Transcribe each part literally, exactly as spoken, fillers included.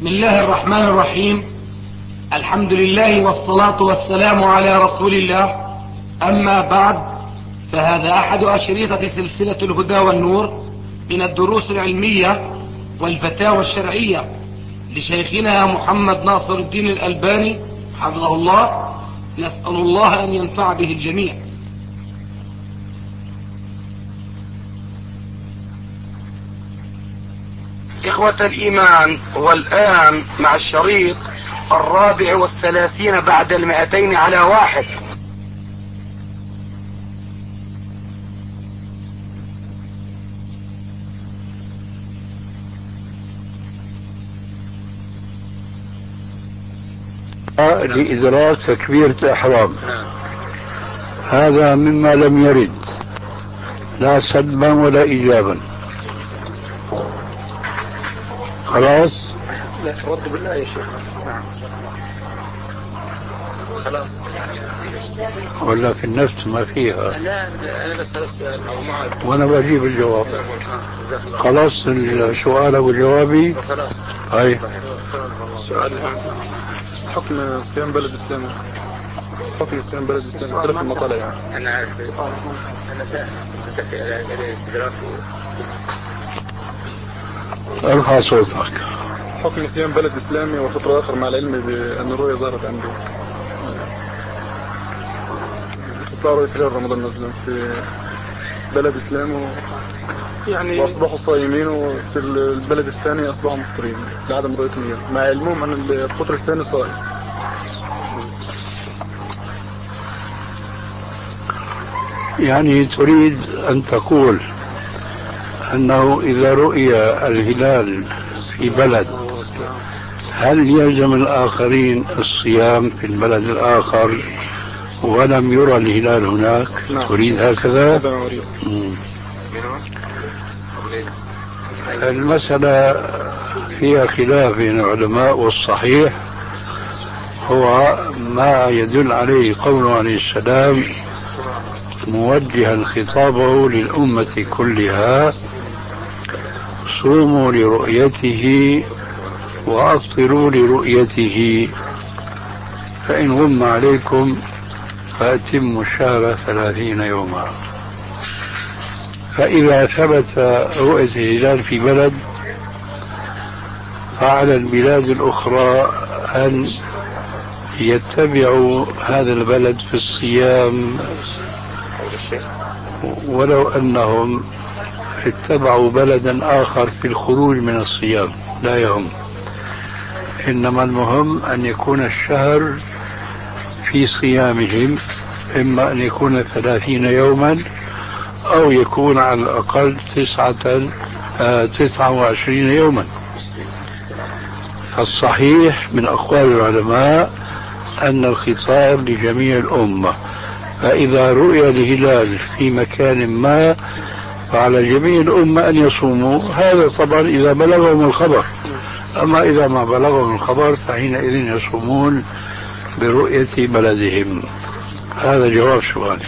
بسم الله الرحمن الرحيم. الحمد لله والصلاة والسلام على رسول الله. أما بعد، فهذا أحد أشريطة سلسلة الهدى والنور من الدروس العلمية والفتاوى الشرعية لشيخنا محمد ناصر الدين الألباني حفظه الله. نسأل الله أن ينفع به الجميع. إخوة الإيمان، والآن مع الشريط الرابع والثلاثين بعد المئتين على واحد. لإدراك تكبيرة الإحرام، هذا مما لم يرد لا سلبا ولا إيجابا. خلاص؟ لا رد بالله يا شيخ. نعم خلاص. ولا في النفس ما فيها؟ لا أنا بس السؤال وأنا بجيب الجواب. خلاص السؤال والجوابي. خلاص. هاي سؤال حكم صيام بلد إسلامي. حكم صيام بلد إسلامي اختلف المطالع يعني. أنا عارف. أنا فاهم. استدراك. ارفع صوتك. حكم صيام بلد إسلامي وفترة آخر مع العلم بأن الرؤية ظهرت عنده. استطاعوا في رمضان مثلا في بلد إسلامي يعني وأصبحوا صائمين، وفي البلد الثاني أصبحوا مفطرين لعدم رؤية الهلال مع علمهم أن القطر الثاني صائم. يعني تريد أن تقول أنه إذا رؤي الهلال في بلد هل يلزم الآخرين الصيام في البلد الآخر ولم يرى الهلال هناك؟ نعم. تريد هكذا؟ هذا ما أريد. المسألة فيها خلاف بين العلماء، والصحيح هو ما يدل عليه قوله عليه السلام موجها خطابه للأمة كلها: صوموا لرؤيته وأفطروا لرؤيته، فإن غم عليكم فأتموا الشهر ثلاثين يوما. فإذا ثبت رؤية الهلال في بلد فعلى البلاد الأخرى أن يتبعوا هذا البلد في الصيام، ولو أنهم اتبعوا بلدا آخر في الخروج من الصيام لا يهم. إنما المهم أن يكون الشهر في صيامهم، إما أن يكون ثلاثين يوما أو يكون على الأقل تسعة آه تسعة وعشرين يوما. فالصحيح من أقوال العلماء أن الخطاب لجميع الأمة، فإذا رؤي الهلال في مكان ما فعلى جميع الأمة أن يصوموا. هذا طبعا إذا بلغهم الخبر، أما إذا ما بلغهم الخبر فحينئذ يصومون برؤية بلدهم. هذا جواب سؤالي.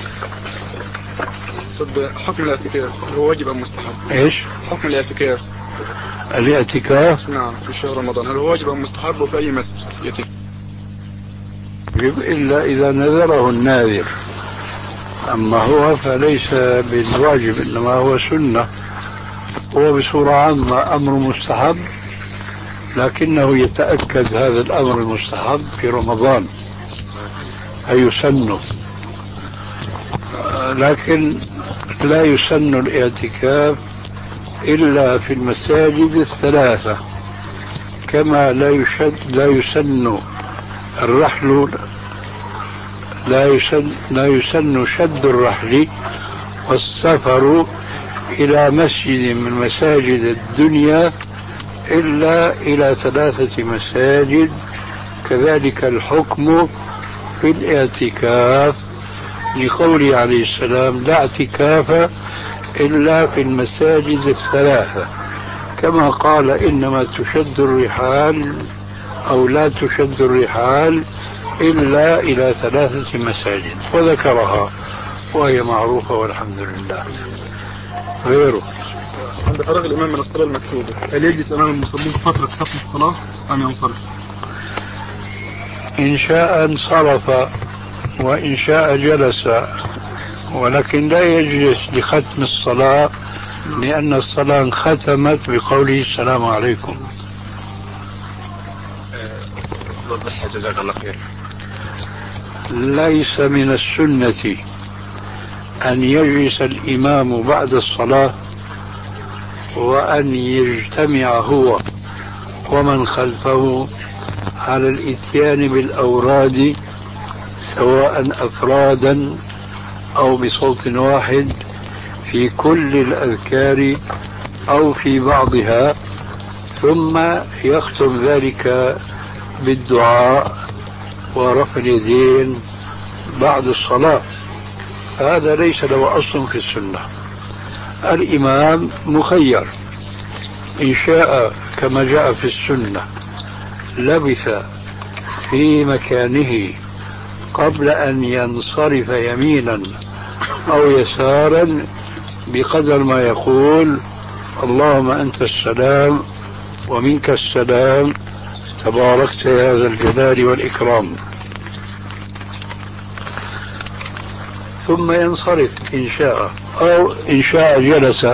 حكم الاعتكاف هو واجب أم مستحب؟ إيش؟ حكم الاعتكاف. الاعتكاف نعم في شهر رمضان هل هو واجب أم مستحب وفي أي مسجد يتم؟ إلا إذا نذره الناذر، أما هو فليس بالواجب إنما هو سنة. هو بصورة عامة أمر مستحب، لكنه يتأكد هذا الأمر المستحب في رمضان فيسن، لكن لا يسن الاعتكاف إلا في المساجد الثلاثة، كما لا يشد لا يسن الرحل لا يسن لا يسن شد الرحل والسفر إلى مسجد من مساجد الدنيا إلا إلى ثلاثة مساجد. كذلك الحكم في الاعتكاف، لقوله عليه السلام: لا اعتكاف إلا في المساجد الثلاثة، كما قال: إنما تشد الرحال أو لا تشد الرحال إلا إلى ثلاثة مساجد، وذكرها وهي معروفة والحمد لله. غيره عند فراغ الإمام من الصلاة المكتوبة هل يجلس أمام المصلين فترة ختم الصلاة أم ينصرف؟ إن شاء انصرف وإن شاء جلس، ولكن لا يجلس لختم الصلاة لأن الصلاة ختمت بقوله السلام عليكم. وضح جزاك الله خير. ليس من السنة أن يجلس الإمام بعد الصلاة وأن يجتمع هو ومن خلفه على الإتيان بالأوراد سواء أفرادا أو بصوت واحد في كل الأذكار أو في بعضها، ثم يختم ذلك بالدعاء ورفع اليدين بعد الصلاة. هذا ليس له أصل في السنة. الإمام مخير، إن شاء كما جاء في السنة لبث في مكانه قبل أن ينصرف يمينا أو يسارا بقدر ما يقول اللهم أنت السلام ومنك السلام تباركت يا ذا الجلال والإكرام، ثم ينصرف إن شاء، أو إن شاء جلس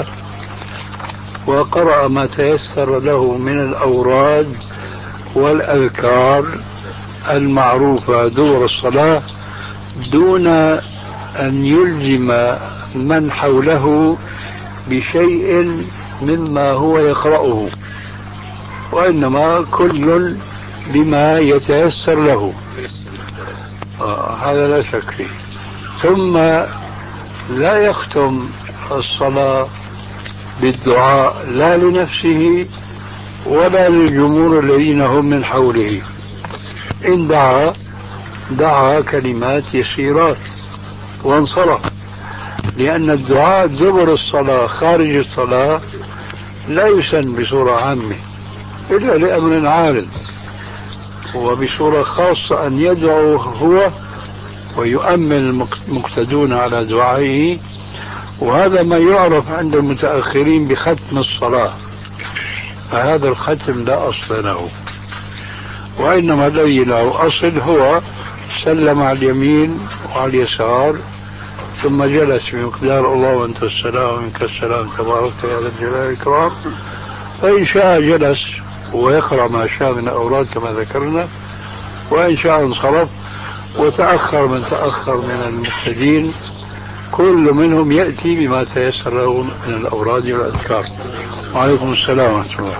وقرأ ما تيسر له من الأوراد والأذكار المعروفة دور الصلاة دون أن يلزم من حوله بشيء مما هو يقرأه، وإنما كل بما يتيسر له. آه هذا لا شك فيه. ثم لا يختم الصلاة بالدعاء لا لنفسه ولا للجمهور الذين هم من حوله. إن دعا دعا كلمات يسيرات وانصرف، لأن الدعاء دبر الصلاة خارج الصلاة لا يسن بصورة عامة إلا لأمر عارض، وبصورة خاصة أن يدعو هو ويؤمن المقتدون على دعائه، وهذا ما يعرف عند المتأخرين بختم الصلاة. فهذا الختم لا أصل له، وإنما الذي له أصل هو سلم على اليمين وعلى اليسار ثم جلس بمقدار الله وأنت السلام ومنك السلام تباركت يا ذا الجلال والإكرام، فإن شاء جلس ويقرأ ما شاء من أوراد كما ذكرنا، وإن شاء انصرف. وتأخر من تأخر من المقتدين كل منهم يأتي بما تيسر له من الأوراد والأذكار. وعليكم السلام ورحمة الله.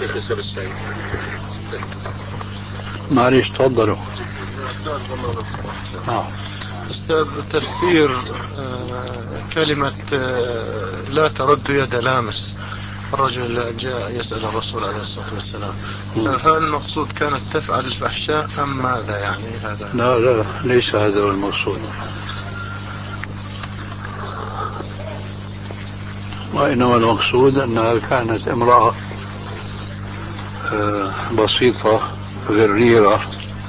معليش تفضلوا. نعم أستاذ، تفسير كلمة لا ترد يد لامس، الرجل جاء يسأل الرسول عليه الصلاة والسلام، هل المقصود كانت تفعل الفحشاء أم ماذا يعني هذا؟ لا لا ليس هذا هو المقصود، وإنما المقصود أنها كانت امرأة بسيطة غريرة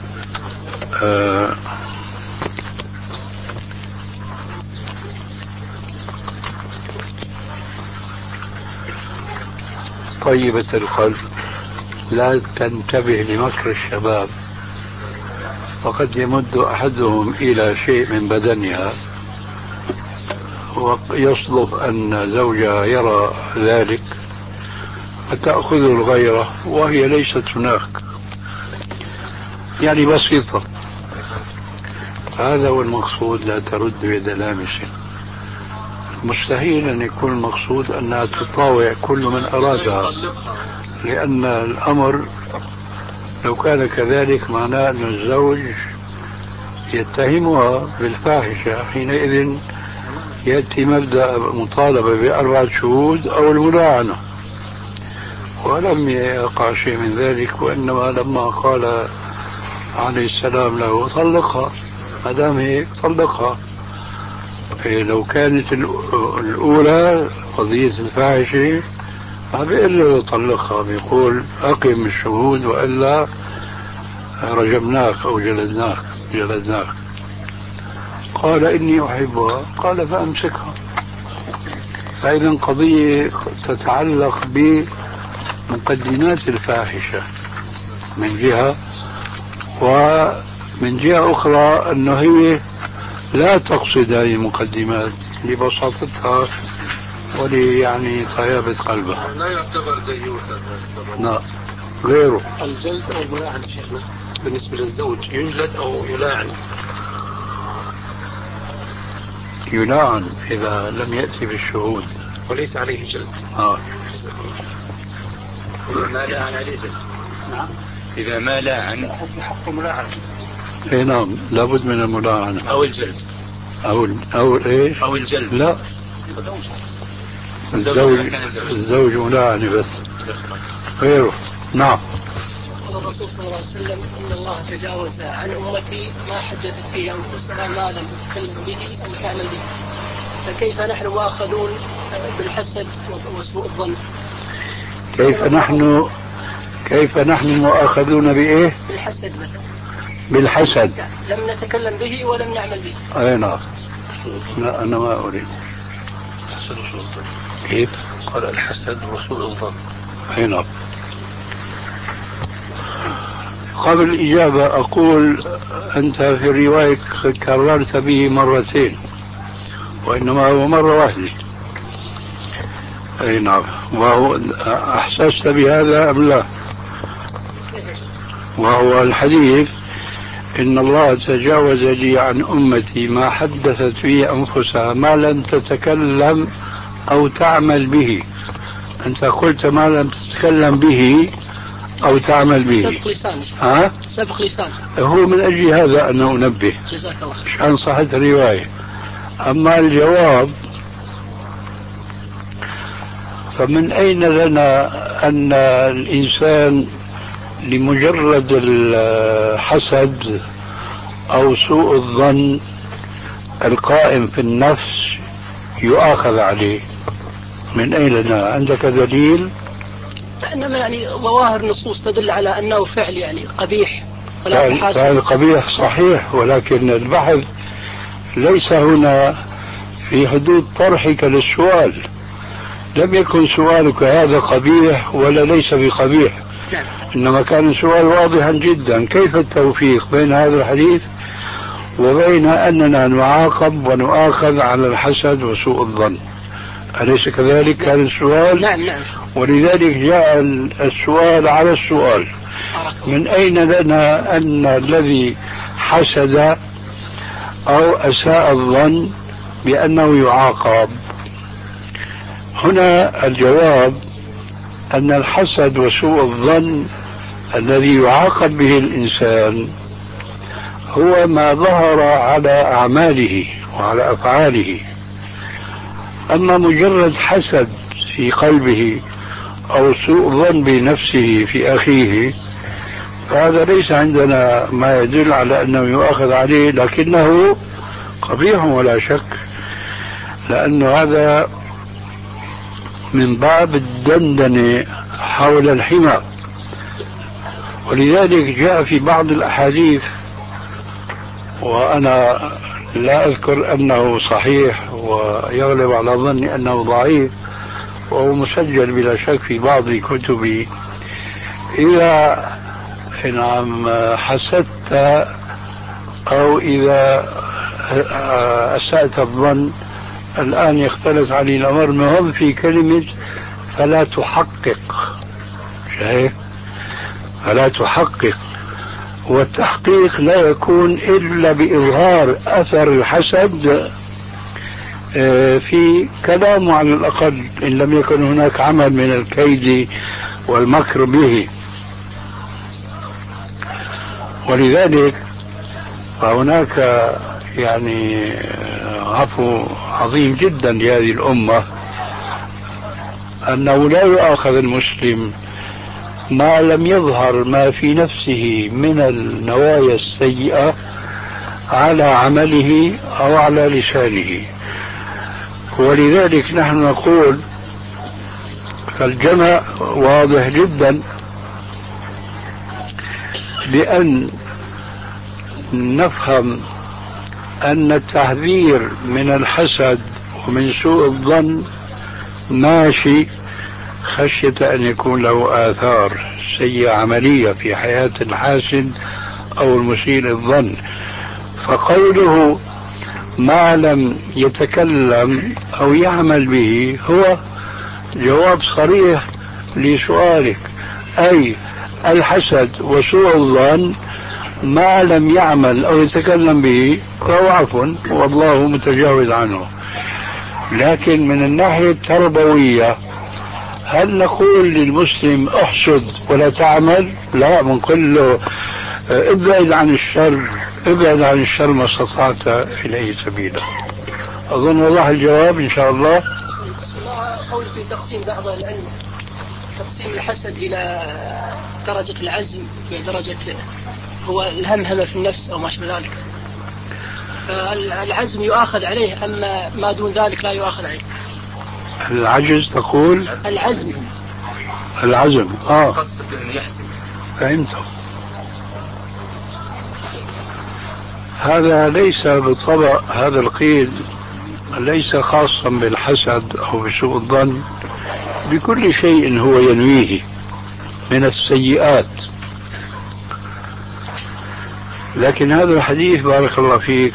طيبة القلب لا تنتبه لمكر الشباب، فقد يمد أحدهم إلى شيء من بدنها ويصدف أن زوجها يرى ذلك فتأخذ الغيرة وهي ليست هناك، يعني بسيطة. هذا هو المقصود، لا ترد يد لامس. مستحيل أن يكون المقصود أنها تطاوع كل من أرادها، لأن الأمر لو كان كذلك معناه أن الزوج يتهمها بالفاحشة، حينئذ يأتي مبدأ مطالبة بأربعة شهود أو الملاعنة، ولم يقع شيء من ذلك. وإنما لما قال عليه السلام له طلقها، ما دام هيك طلقها. لو كانت الأولى قضية الفاحشة ما بيقول له طلقها، بيقول أقم الشهود وإلا رجمناك أو جلدناك جلدناك. قال إني أحبها، قال فأمسكها. فإذا قضية تتعلق بمقدمات الفاحشة من جهة، ومن جهة أخرى أنه هي لا تقصد هذه المقدمات لبساطتها ولي يعني طيابة قلبها. لا يعتبر ديوثا. لا غيره. الجلد أو الملاعنة شيخنا بالنسبة للزوج يجلد أو يلاعن؟ يلاعن إذا لم يأتي بالشهود وليس عليه جلد. آه. إذا ما لاعن عليه جلد. نعم. إذا ما لاعن حق ملاعنة. اي نعم لابد من الملاعنة أو الجلد أو أو إيش؟ أو الجلد. لا الزوج الزوج ملاعنة بس غيره. نعم. الرسول صلى الله عليه وسلم إن الله تجاوز عن أمتي ما حدثت به أنفسها ما لم تتكلم به أو تعمل به، فكيف نحن مؤاخذون بالحسد وسوء الظن؟ كيف نحن كيف نحن مؤاخذون بإيه؟ بالحسد مثلا. بالحسد لم نتكلم به ولم نعمل به. أي نعم. لا أنا ما أريد. الحسد وسوء الظن. كيف؟ قال الحسد وسوء الظن. أي نعم. قبل الإجابة أقول أنت في الرواية كررت به مرتين وإنما هو مرة واحدة. أي نعم. وهو أحسست بهذا أم لا؟ وهو الحديث إن الله تجاوز لي عن أمتي ما حدثت به أنفسها ما لم تتكلم أو تعمل به. أنت قلت ما لم تتكلم به أو تعمل به. سبق لسان. ها؟ سبق لسان. هو من أجل هذا أن أنبه. جزاك الله خير. عشان صحة الرواية. أما الجواب فمن أين لنا أن الإنسان لمجرد الحسد أو سوء الظن القائم في النفس يؤاخذ عليه؟ من أين لنا؟ عندك دليل؟ إنما يعني ظواهر نصوص تدل على أنه فعل يعني قبيح فعل, فعل قبيح صحيح، ولكن البحث ليس هنا في حدود طرحك للسؤال. لم يكن سؤالك هذا قبيح ولا ليس بقبيح. نعم. إنما كان السؤال واضحا جدا. كيف التوفيق بين هذا الحديث وبين أننا نعاقب ونؤاخذ على الحسد وسوء الظن؟ أليس كذلك؟ نعم. كان السؤال. نعم نعم. ولذلك جاء السؤال على السؤال. من أين لنا أن الذي حسد أو أساء الظن بأنه يعاقب؟ هنا الجواب أن الحسد وسوء الظن الذي يعاقب به الإنسان هو ما ظهر على أعماله وعلى أفعاله. أما مجرد حسد في قلبه أو سوء ظن بنفسه في أخيه فهذا ليس عندنا ما يدل على أنه يؤاخذ عليه، لكنه قبيح ولا شك، لأنه هذا من باب الدندنة حول الحمى. ولذلك جاء في بعض الأحاديث، وأنا لا أذكر أنه صحيح ويغلب على ظني أنه ضعيف، وهو مسجل بلا شك في بعض كتبي: إذا نعم حسدت أو إذا أسأت الظن، الآن يختلف علي الأمر، مهم في كلمة فلا تحقق. شايف؟ فلا تحقق. والتحقيق لا يكون إلا بإظهار أثر الحسد في كلامه على الأقل، إن لم يكن هناك عمل من الكيد والمكر به. ولذلك فهناك يعني عفو عظيم جدا لهذه الأمة أنه لا يؤاخذ المسلم ما لم يظهر ما في نفسه من النوايا السيئة على عمله أو على لسانه. ولذلك نحن نقول فالجمع واضح جدا بأن نفهم أن التحذير من الحسد ومن سوء الظن ماشي خشية أن يكون له آثار سيئة عملية في حياة الحاسد أو المسيء الظن. فقوله ما لم يتكلم أو يعمل به هو جواب صريح لسؤالك، أي الحسد وسوء الظن ما لم يعمل أو يتكلم به فهو عفو والله متجاوز عنه. لكن من الناحية التربوية هل نقول للمسلم احسد ولا تعمل؟ لا، بنقول له ابعد عن الشر، ابعد عن الشر ما استطعت إليه سبيلا. أظن والله الجواب إن شاء الله. قول في تقسيم بعض العلم، تقسيم الحسد إلى درجة العزم ودرجة هو الهمهمة في النفس أو ما شابه ذلك، فالعزم يؤاخذ عليه أما ما دون ذلك لا يؤاخذ عليه. العجز تقول؟ العزم العزم آه فهمته. هذا ليس بالطبع، هذا القيد ليس خاصا بالحسد أو بسوء الظن، بكل شيء هو ينويه من السيئات. لكن هذا الحديث بارك الله فيك،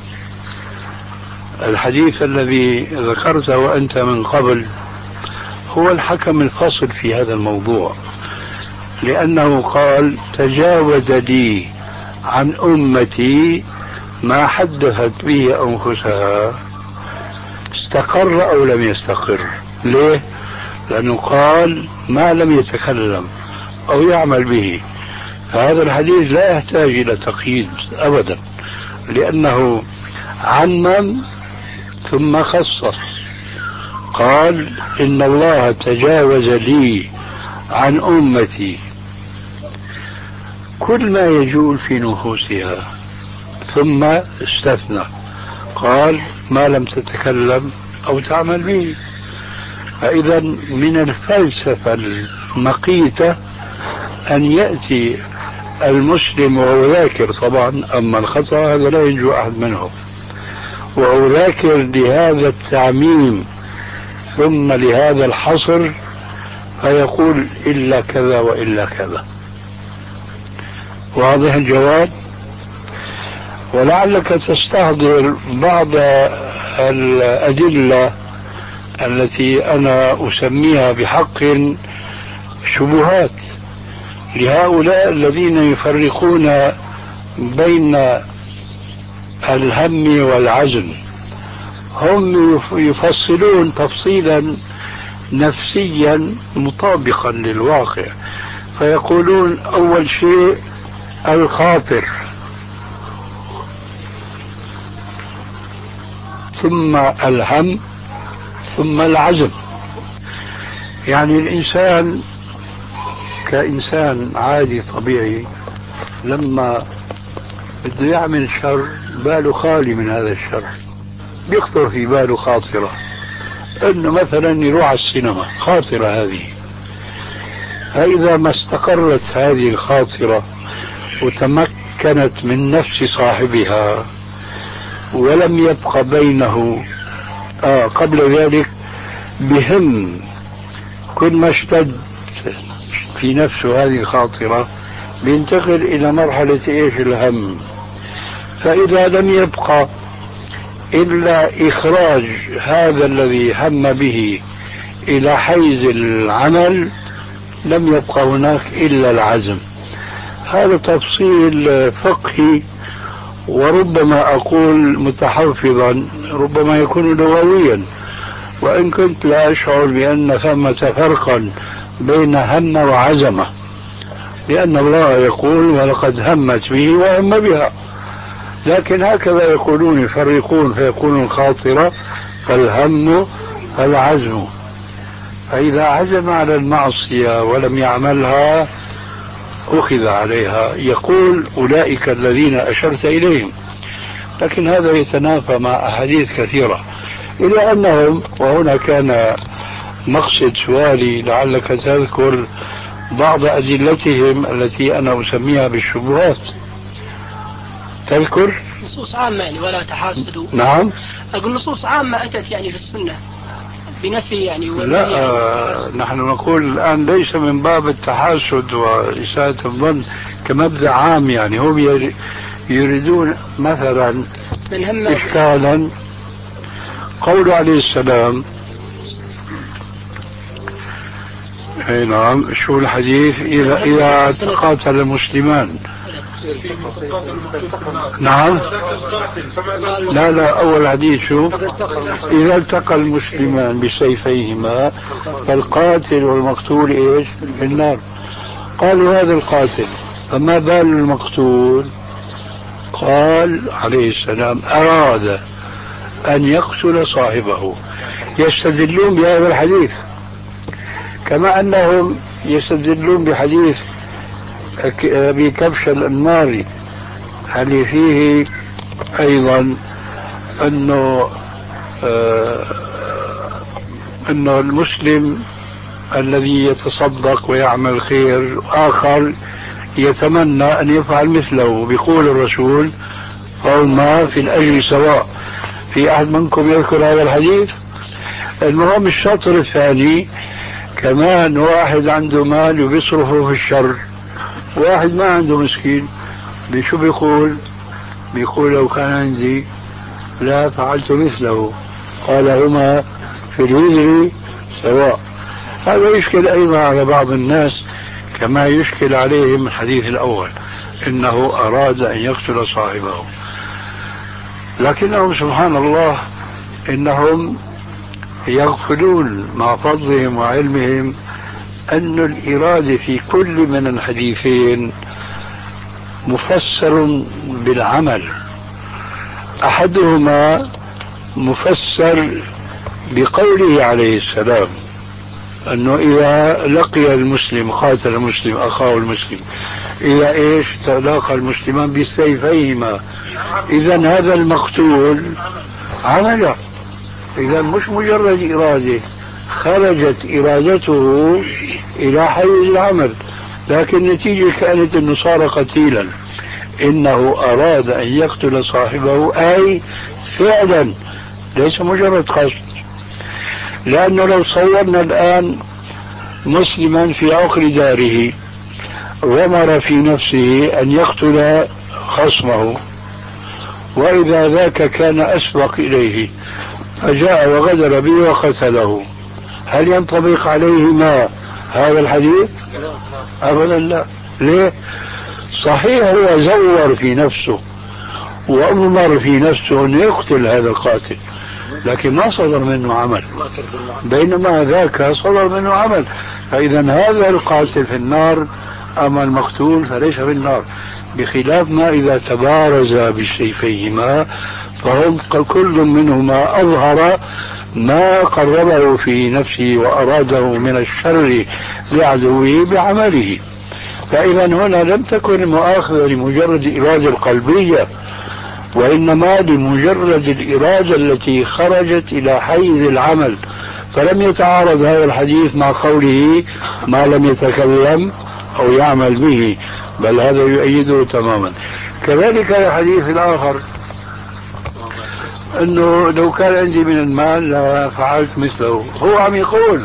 الحديث الذي ذكرته أنت من قبل هو الحكم الفصل في هذا الموضوع، لأنه قال تجاوز لي عن أمتي ما حدثت به أنفسها. استقر أو لم يستقر؟ ليه؟ لأنه قال ما لم يتكلم أو يعمل به. فهذا الحديث لا يحتاج إلى تقييد أبدا، لأنه عمم ثم خصص. قال إن الله تجاوز لي عن أمتي كل ما يجول في نفوسها، ثم استثنى قال ما لم تتكلم أو تعمل به. فإذا من الفلسفة المقيتة أن يأتي المسلم وهو ذاكر طبعا، أما الخطأ هذا لا ينجو أحد منه، وهو ذاكر لهذا التعميم ثم لهذا الحصر، فيقول إلا كذا وإلا كذا. واضح الجواب؟ ولعلك تستحضر بعض الأدلة التي أنا أسميها بحق شبهات لهؤلاء الذين يفرقون بين الهم والعزم. هم يفصلون تفصيلا نفسيا مطابقا للواقع، فيقولون أول شيء الخاطر، ثم الهم، ثم العزم. يعني الإنسان كإنسان عادي طبيعي لما بده يعمل شر باله خالي من هذا الشر، بيخطر في باله خاطرة انه مثلا يروح على السينما، خاطرة هذه. فإذا ما استقرت هذه الخاطرة وتمكنت من نفس صاحبها ولم يبقى بينه آه قبل ذلك بهم، كل ما اشتد في نفسه هذه الخاطرة بينتقل إلى مرحلة إيش؟ الهم. فإذا لم يبقى إلا إخراج هذا الذي هم به إلى حيز العمل لم يبقى هناك إلا العزم. هذا تفصيل فقهي، وربما أقول متحفظا، ربما يكون لغويا، وإن كنت لا أشعر بأن ثمة فرقا بين هم وعزمة، لأن الله يقول ولقد همت به وهم بها. لكن هكذا يقولون، يفرقون فيقولون الخاطرة فالهم فالعزم. فإذا عزم على المعصية ولم يعملها أخذ عليها. يقول أولئك الذين أشرت إليهم، لكن هذا يتنافى مع أحاديث كثيرة، إلى أنهم، وهنا كان مقصد سؤالي لعلك تذكر بعض أدلتهم التي أنا أسميها بالشبهات. تذكر نصوص عامة يعني ولا تحاسدوا. نعم، أقول نصوص عامة أتت يعني في السنة بنفي يعني. لا آه نحن نقول الآن ليس من باب التحاسد وإساءة الظن كمبدأ عام، يعني هم يريدون مثلا من هم إشكالا قول عليه السلام. اي نعم، شو الحديث؟ إذا إذا تقاتل المسلمان. نعم لا لا أول حديث شو؟ إذا التقى المسلمان بسيفيهما فالقاتل والمقتول إيش؟ في النار. قالوا هذا القاتل، فما بال المقتول؟ قال عليه السلام أراد أن يقتل صاحبه. يستدلون بهذا الحديث كما أنهم يستدلون بحديث أبي كبش الأنماري اللي فيه أيضا أنه آه أنه المسلم الذي يتصدق ويعمل خير آخر يتمنى أن يفعل مثله، بيقول الرسول فهما في الأجر سواء. في أحد منكم يذكر هذا الحديث؟ المهم الشطر الثاني كمان واحد عنده مال وبيصرفه في الشر، واحد ما عنده مسكين، بشو بيقول؟ بيقول لو كان عندي لا فعلت مثله. قال هما في الوزر سواء. هذا يشكل أيضا على بعض الناس كما يشكل عليهم الحديث الأول إنه أراد أن يقتل صاحبه، لكنهم سبحان الله إنهم يغفلون مع فضلهم وعلمهم أن الإرادة في كل من الحديثين مفسر بالعمل. أحدهما مفسر بقوله عليه السلام أنه إذا لقي المسلم قاتل المسلم أخاه المسلم، إذا إيش تلاقى المسلمان بسيفيهما، إذا هذا المقتول عمله. إذا مش مجرد إرادة، خرجت إرادته إلى حيز العمل، لكن النتيجة كانت أنه صار قتيلا. إنه أراد أن يقتل صاحبه أي فعلا ليس مجرد قصد. لأنه لو صورنا الآن مسلما في عقر داره غمر في نفسه أن يقتل خصمه، وإذا ذاك كان أسبق إليه فجاء وغدر به وقتله، هل ينطبق عليهما هذا الحديث؟ أبدا لا. ليه؟ صحيح هو زور في نفسه وأمر في نفسه أن يقتل هذا القاتل، لكن ما صدر منه عمل، بينما ذاك صدر منه عمل. فإذا هذا القاتل في النار أما المقتول فليس في النار، بخلاف ما إذا تبارز بسيفيهما فهم كل منهما أظهر ما قربه في نفسه وأراده من الشر لعدوه بعمله. فإذا هنا لم تكن المؤاخذة لمجرد الإرادة القلبية، وإنما لمجرد الإرادة التي خرجت إلى حيز العمل، فلم يتعارض هذا الحديث مع قوله ما لم يتكلم أو يعمل به، بل هذا يؤيده تماما. كذلك الحديث الآخر أنه لو كان عندي من المال لفعلت مثله، هو عم يقول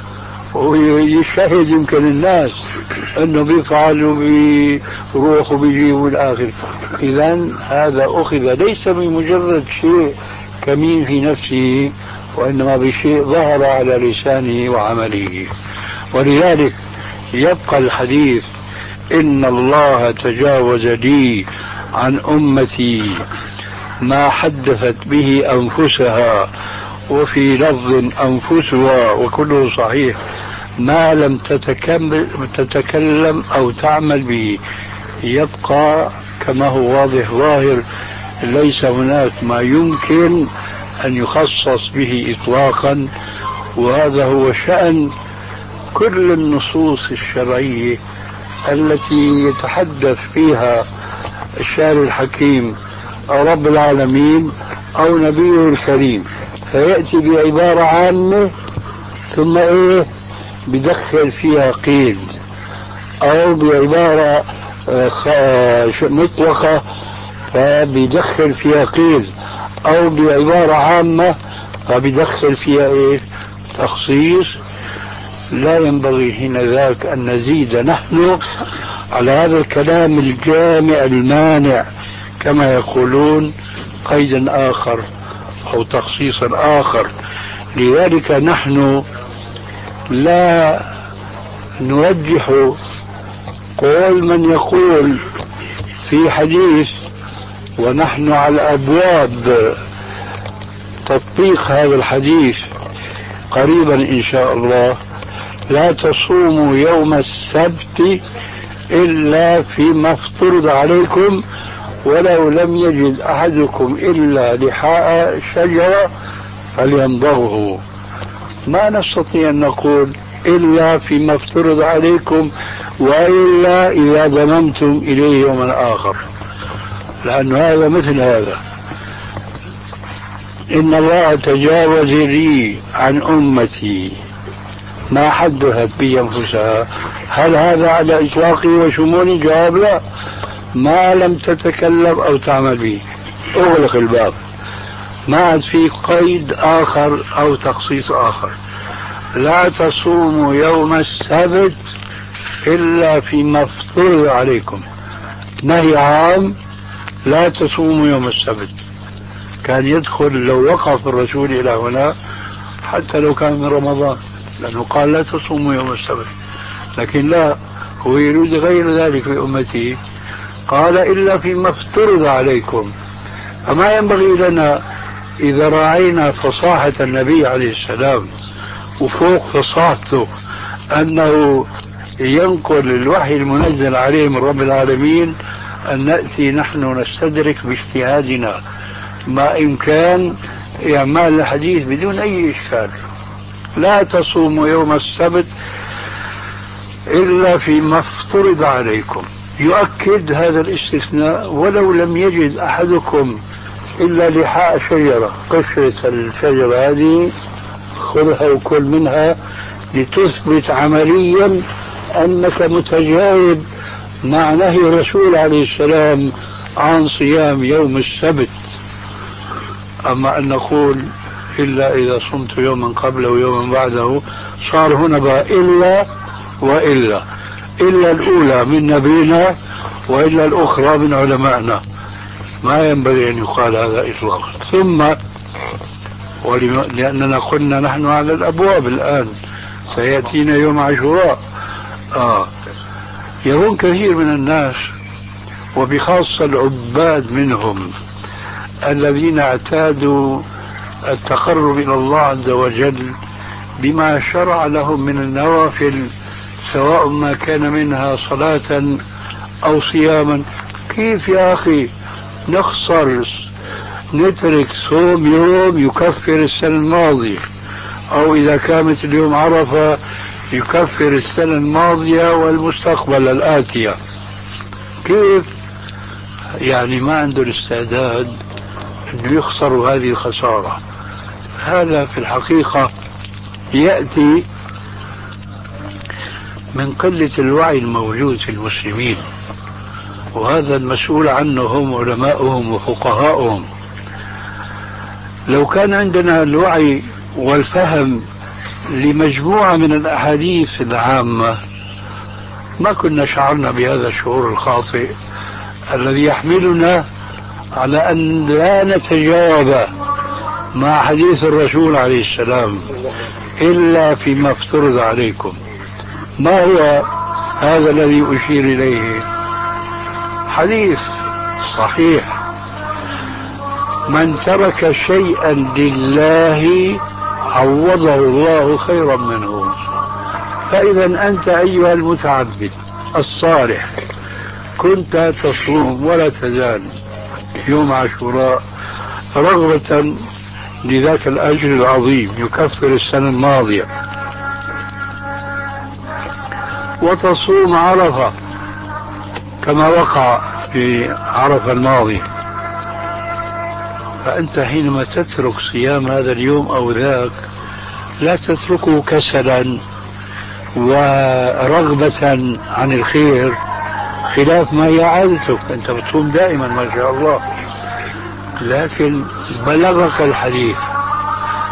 ويشهد يمكن الناس أنه بيفعل وبيروح وبيجي والآخر. إذا هذا أخذ ليس بمجرد شيء كمين في نفسه، وإنما بشيء ظهر على لسانه وعمله. ولذلك يبقى الحديث إن الله تجاوز لي عن أمتي ما حدثت به أنفسها، وفي لفظ أنفسها، وكله صحيح، ما لم تتكلم أو تعمل به. يبقى كما هو واضح ظاهر، ليس هناك ما يمكن أن يخصص به إطلاقا، وهذا هو شأن كل النصوص الشرعية التي يتحدث فيها الشاعر الحكيم أو رب العالمين أو نبيه الكريم، فيأتي بعبارة عامة ثم إيه بدخل فيها قيد، أو بعبارة مطلقة فبيدخل فيها قيد، أو بعبارة عامة فبيدخل فيها إيه تخصيص لا ينبغي حين ذاك أن نزيد نحن على هذا الكلام الجامع المانع كما يقولون قيدا آخر أو تخصيصا آخر. لذلك نحن لا نرجح قول من يقول في حديث ونحن على أبواب تطبيق هذا الحديث قريبا إن شاء الله: لا تصوموا يوم السبت إلا فيما افترض عليكم ولو لم يجد أحدكم إلا لحاء شجرة فليمضغه. ما نستطيع أن نقول إلا فيما افترض عليكم وإلا إذا ضممتم إليه يوما آخر، لأن هذا مثل هذا. إن الله تجاوز لي عن أمتي ما حدثت به أنفسها. هل هذا على إطلاقه وشموله؟ جواب لا، ما لم تتكلم أو تعمل به أغلق الباب، ما عاد في قيد آخر أو تخصيص آخر. لا تصوموا يوم السبت إلا فيما افترض عليكم، نهي عام لا تصوموا يوم السبت. كان يدخل لو وقف الرسول إلى هنا حتى لو كان من رمضان، لأنه قال لا تصوموا يوم السبت، لكن لا، هو يريد غير ذلك في أمته، قال إلا فيما افترض عليكم. أما ينبغي لنا إذا راعينا فصاحة النبي عليه السلام وفوق فصاحته أنه ينقل الوحي المنزل عليه من رب العالمين أن نأتي نحن نستدرك باجتهادنا ما إمكان إعمال الحديث بدون أي إشكال. لا تصوموا يوم السبت إلا فيما افترض عليكم، يؤكد هذا الاستثناء ولو لم يجد أحدكم إلا لحاء شجرة، قشرة الشجرة هذه خذها وكل منها لتثبت عمليا أنك متجاوب مع نهي الرسول عليه السلام عن صيام يوم السبت. أما أن نقول إلا إذا صمت يوما قبله ويوما بعده، صار هنا بقى إلا وإلا، إلا الأولى من نبينا وإلا الأخرى من علمائنا، ما ينبغي أن يقال هذا إطلاقا. ثم لأننا قلنا نحن على الأبواب الآن، سيأتينا يوم عاشوراء. آه. يظن كثير من الناس وبخاصة العباد منهم الذين اعتادوا التقرب إلى الله عز وجل بما شرع لهم من النوافل، سواء ما كان منها صلاة أو صياما، كيف يا أخي نخسر نترك صوم يوم يكفر السنة الماضية، أو إذا كانت اليوم عرفة يكفر السنة الماضية والمستقبل الآتية؟ كيف يعني ما عنده الاستعداد أنه يخسر هذه الخسارة؟ هذا في الحقيقة يأتي من قلة الوعي الموجود في المسلمين، وهذا المسؤول عنه هم علماؤهم وفقهاؤهم. لو كان عندنا الوعي والفهم لمجموعة من الأحاديث العامة ما كنا شعرنا بهذا الشعور الخاطئ الذي يحملنا على أن لا نتجاوب مع حديث الرسول عليه السلام إلا فيما افترض عليكم. ما هو هذا الذي أشير إليه؟ حديث صحيح: من ترك شيئا لله عوضه الله خيرا منه. فإذا أنت أيها المتعبد الصالح كنت تصوم ولا تزال يوم عاشوراء رغبة لذاك الأجر العظيم يكفر السنة الماضية، وتصوم عرفة كما وقع في عرفة الماضي، فأنت حينما تترك صيام هذا اليوم أو ذاك لا تتركه كسلا ورغبة عن الخير خلاف ما هي عادتك، أنت بتصوم دائما ما شاء الله، لكن بلغك الحديث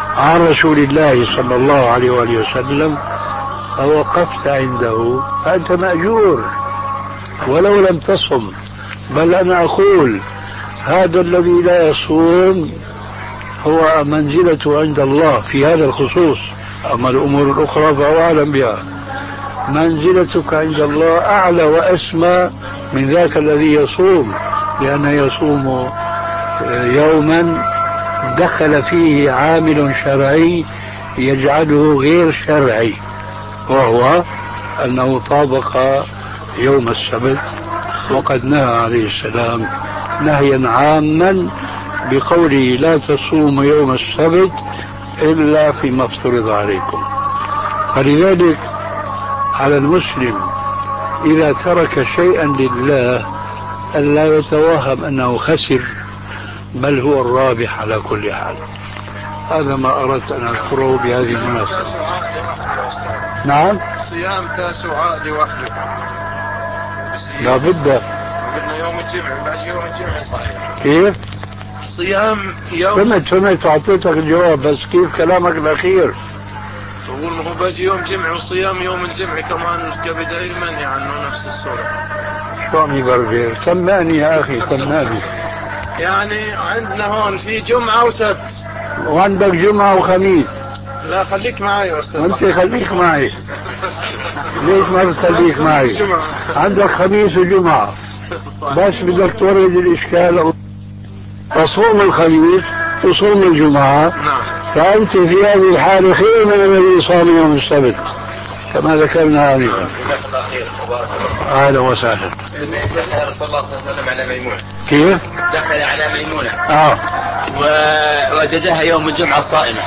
عن رسول الله صلى الله عليه وآله وسلم فوقفت عنده فأنت مأجور ولو لم تصم. بل أنا أقول هذا الذي لا يصوم هو منزلته عند الله في هذا الخصوص، أما الأمور الأخرى فهو أعلم بها. منزلتك عند الله أعلى وأسمى من ذاك الذي يصوم، لأنه يصوم يوما دخل فيه عامل شرعي يجعله غير شرعي، وهو أنه طابق يوم السبت، وقد نهى عليه السلام نهيا عاما بقوله لا تصوم يوم السبت إلا فيما افترض عليكم. فلذلك على المسلم إذا ترك شيئا لله ألا يتوهم أنه خسر، بل هو الرابح على كل حال. هذا ما أردت أن أذكره بهذه المناسبة. نعم، صيام تاسوعاء لوحده لا بد بدنا يوم الجمعة، بعد يوم الجمعة صحيح. كيف؟ صيام يوم فهمت فهمت أعطيتك الجواب، بس كيف كلامك الأخير؟ تقول ما هو باجي يوم جمعة وصيام يوم الجمعة كمان كبداية منهي عنه نفس الصورة. شو عم يبرر؟ سمعني يا أخي سمعني. يعني عندنا هون في جمعة وسبت وعندك جمعة وخميس. لا خليك معي يا أستاذ. وانت خليك معي. ليش ما بتخليك معي؟ عندك خميس وجمعة، بس بدك تورد الإشكال. فصوم الخميس وصوم الجمعة، نعم. فأنت في هذه الحالة خير من الذي صام يوم السبت كما ذكرنا آنفا. أهلا وسهلا. بالنسبة لرسول الله صلى الله عليه وسلم على ميمونة، كيف؟ دخل على ميمونة آه ووجدها يوم الجمعة الصائمة.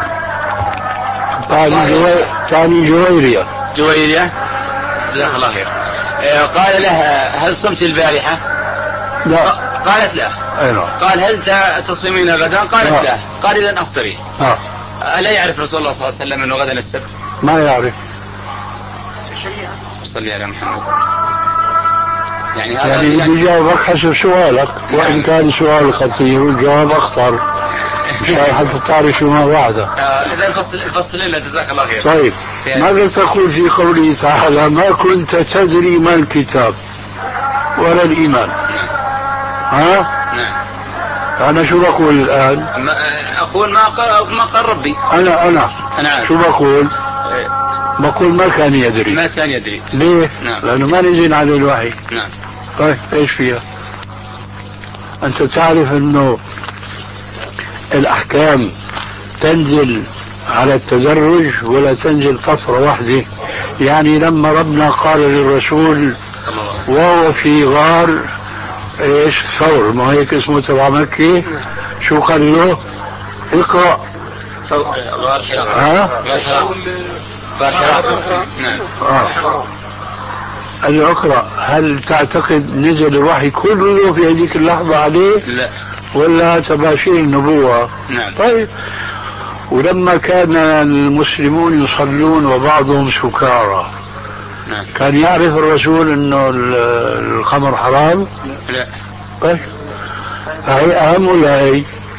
تاني جويرية جويرية جزاك الله خير. قال لها هل صمت البارحة؟ لا. قالت لا. أيوة. قال هل تصومين غدا؟ قالت لا, لا. قال إذن أفطري. آه. ألا يعرف رسول الله صلى الله عليه وسلم أنه غدا السبت؟ ما يعرف. صلي على محمد. يعني هذا يعني بيجاوبك حسب سؤالك، وإن كان سؤال خطير والجواب أخطر مشان حتى تعرف ما بعده. إذا فصل فصل لنا جزاك الله خير. طيب ماذا تقول في قوله تعالى ما كنت تدري ما الكتاب ولا الإيمان؟ ها؟ نعم. أنا شو بقول الآن؟ أقول ما قال ما قال ربي. أنا أنا أنا شو بقول؟ بقول ما كان يدري. ما كان يدري. ليه؟ نعم. لأنه ما نزل عليه الوحي. نعم. طيب ايش فيها؟ أنت تعرف أنه الأحكام تنزل على التدرج ولا تنزل طفرة واحدة. يعني لما ربنا قال للرسول وهو في غار ايش ثور، ما هيك اسمه تبع مكة، شو قال له؟ اقرأ. غار حراء. ها؟ غار حراء. غار حراء. نعم. آه. قال له اقرأ. هل تعتقد نزل الوحي كله في هذيك اللحظة عليه؟ لا. ولا تباشير النبوة؟ نعم. طيب ولما كان المسلمون يصلون وبعضهم سكارى، نعم. كان يعرف الرسول انه الخمر حرام؟ لا. طيب هي اهم ولا هي؟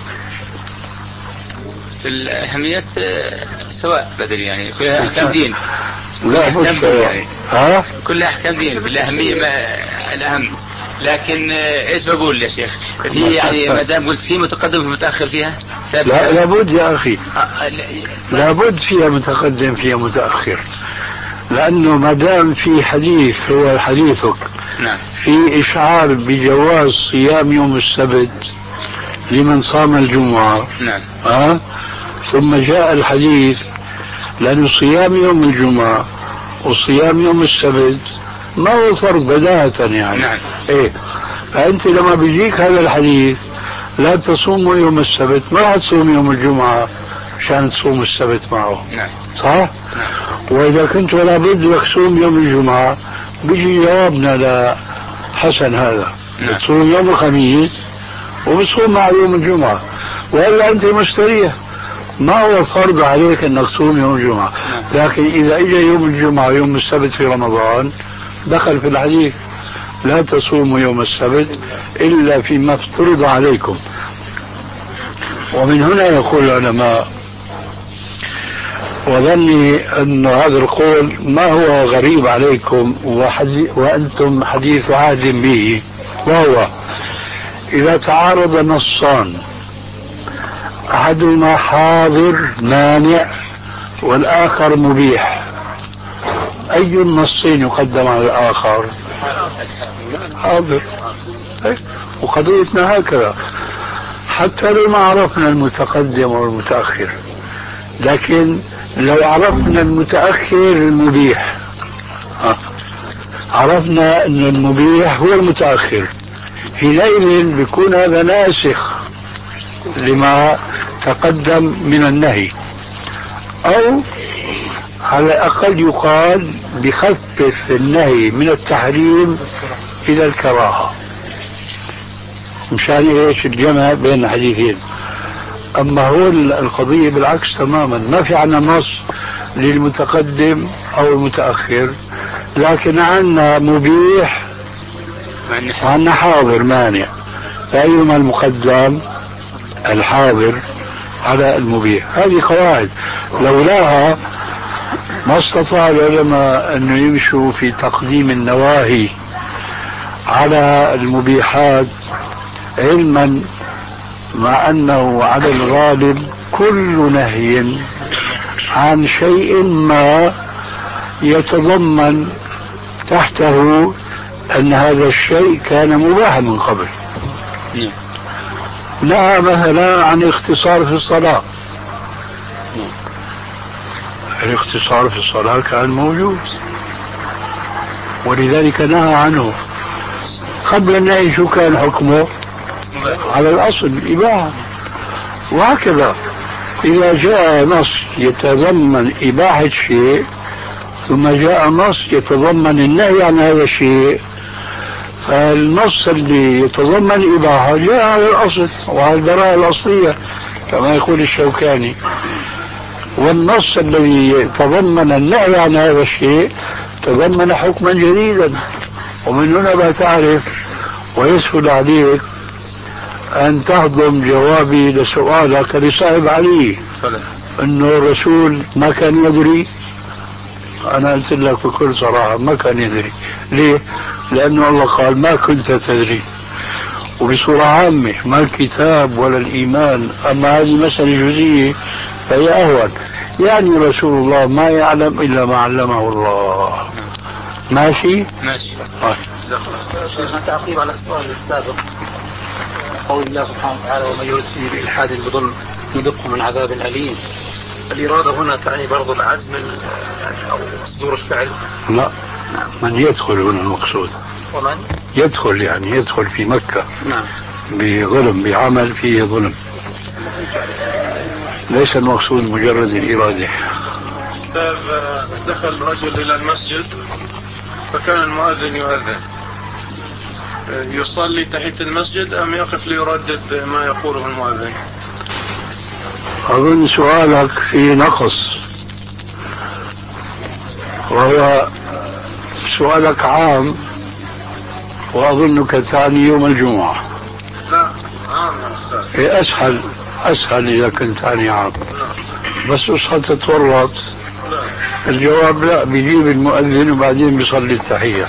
في الأهمية سواء بدل يعني كلها أحكام دين. لا مش يعني. ها؟ كلها أحكام دين في الأهمية ما الأهم. لكن ايش بقول يا شيخ؟ في يعني ما دام قلت في متقدم وفي متأخر فيها؟ لا لابد يا أخي. لابد فيها متقدم فيها متأخر، لأنه ما دام في حديث هو حديثك. نعم. في إشعار بجواز صيام يوم السبت لمن صام الجمعة. نعم. ها؟ ثم جاء الحديث لأن صيام يوم الجمعة وصيام يوم السبت ما هو فرق بداهة يعني. نعم. إيه، فأنت لما بيجيك هذا الحديث لا تصوموا يوم السبت ما هتصوم يوم الجمعة عشان تصوم السبت معه. نعم. صح؟ نعم. وإذا كنت ولا بد لك تصوم يوم الجمعة بيجي جوابنا لحسن هذا. نعم. تصوم يوم الخميس وبتصوم مع يوم الجمعة، وإلا أنت مستريح، ما هو فرض عليك أنك تصوم يوم الجمعة. لكن إذا إجا يوم الجمعة يوم السبت في رمضان دخل في الحديث لا تصوموا يوم السبت إلا فيما افترض عليكم. ومن هنا يقول العلماء وظني أن هذا القول ما هو غريب عليكم وأنتم حديث عهد به، وهو إذا تعارض نصان أحدهما حاضر مانع والآخر مبيح، أي النصين يقدم على الآخر؟ حاضر. وقضيتنا هكذا حتى لو ما عرفنا المتقدم والمتأخر، لكن لو عرفنا المتأخر المبيح عرفنا أن المبيح هو المتأخر، حينئذ بيكون هذا ناسخ لما تقدم من النهي، أو على الأقل يقال بخفف النهي من التحريم إلى الكراهة، مشان إيش الجمع بين الحديثين. أما هو القضية بالعكس تماما، ما في عنا نص للمتقدم أو المتأخر، لكن عنا مبيح وعنا حاضر مانع، فأيهما المقدم؟ الحاضر على المبيح. هذه قواعد لولاها ما استطاع العلماء أن يمشوا في تقديم النواهي على المبيحات، علما مع أنه على الغالب كل نهي عن شيء ما يتضمن تحته أن هذا الشيء كان مباحا من قبل. نهى مثلا عن الاختصار في الصلاة، الاختصار في الصلاة كان موجود ولذلك نهى عنه. قبل النهي شو كان حكمه؟ على الأصل الإباحة. وهكذا إذا جاء نص يتضمن إباحة شيء ثم جاء نص يتضمن النهي عن هذا الشيء، فالنص اللي يتضمن إباحة جاء على الأصل وعلى البراءة الأصلية كما يقول الشوكاني، والنص الذي يتضمن النهي عن هذا الشيء تضمن حكما جديدا. ومن هنا بتعرف ويسهل عليك أن تهضم جوابي لسؤالك لصاحب علي أنه الرسول ما كان يدري. أنا قلت لك بكل صراحة ما كان يدري. ليه؟ لأنه الله قال ما كنت تدري، وبصورة عامة ما الكتاب ولا الإيمان. أما هذه مسألة جزئية فهي أهون، يعني رسول الله ما يعلم إلا ما علمه الله. ماشي؟ ماشي. تعقيب على السؤال السابق، قول الله سبحانه وتعالى ومن يرد فيه بإلحاد بظلم يذقه من عذاب أليم. الإرادة هنا تعني برضو العزم أو صدور الفعل؟ لا، من يدخل هنا المقصود. ومن يدخل يعني يدخل في مكة نعم بظلم، بعمل فيه ظلم، ليس المقصود مجرد الإرادة. دخل رجل إلى المسجد فكان المؤذن يؤذن، يصلي تحت المسجد أم يقف ليردد ما يقوله المؤذن؟ أظن سؤالك في نقص، وهو سؤالك عام وأظنك تعني يوم الجمعة. لا عام يا أستاذ. أسهل أسهل إذا كنت تعني عام، بس أسهل تتورط. الجواب لا، بيجيب المؤذن وبعدين بيصلي التحية.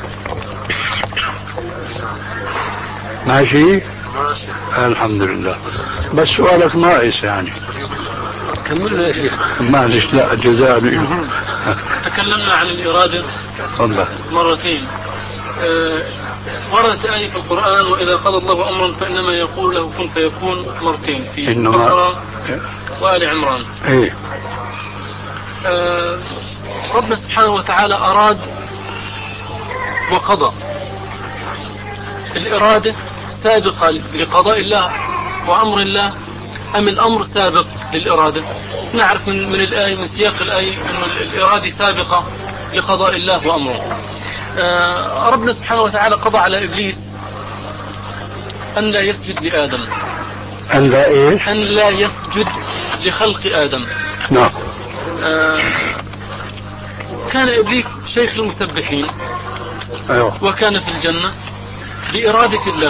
ماشي؟ ماشي الحمد لله. بس سؤالك ناقص يعني. كملنا يا شيخ. معلش لا جزاء. تكلمنا عن الإرادة مرتين. أه وردت آية في القرآن وإذا قضى الله أمرا فإنما يقول له كن فيكون مرتين في البقرة وآل عمران. إيه؟ أه ربنا سبحانه وتعالى أراد وقضى. الإرادة سابقة لقضاء الله وأمر الله أم الأمر سابق للإرادة؟ نعرف من, من الآية من سياق الآية أن الإرادة سابقة لقضاء الله وأمره. آه ربنا سبحانه وتعالى قضى على إبليس أن لا يسجد لآدم. أن لا إيش؟ أن لا يسجد لخلق آدم. نعم. آه كان إبليس شيخ المسبحين. أيوه. وكان في الجنة بإرادة الله.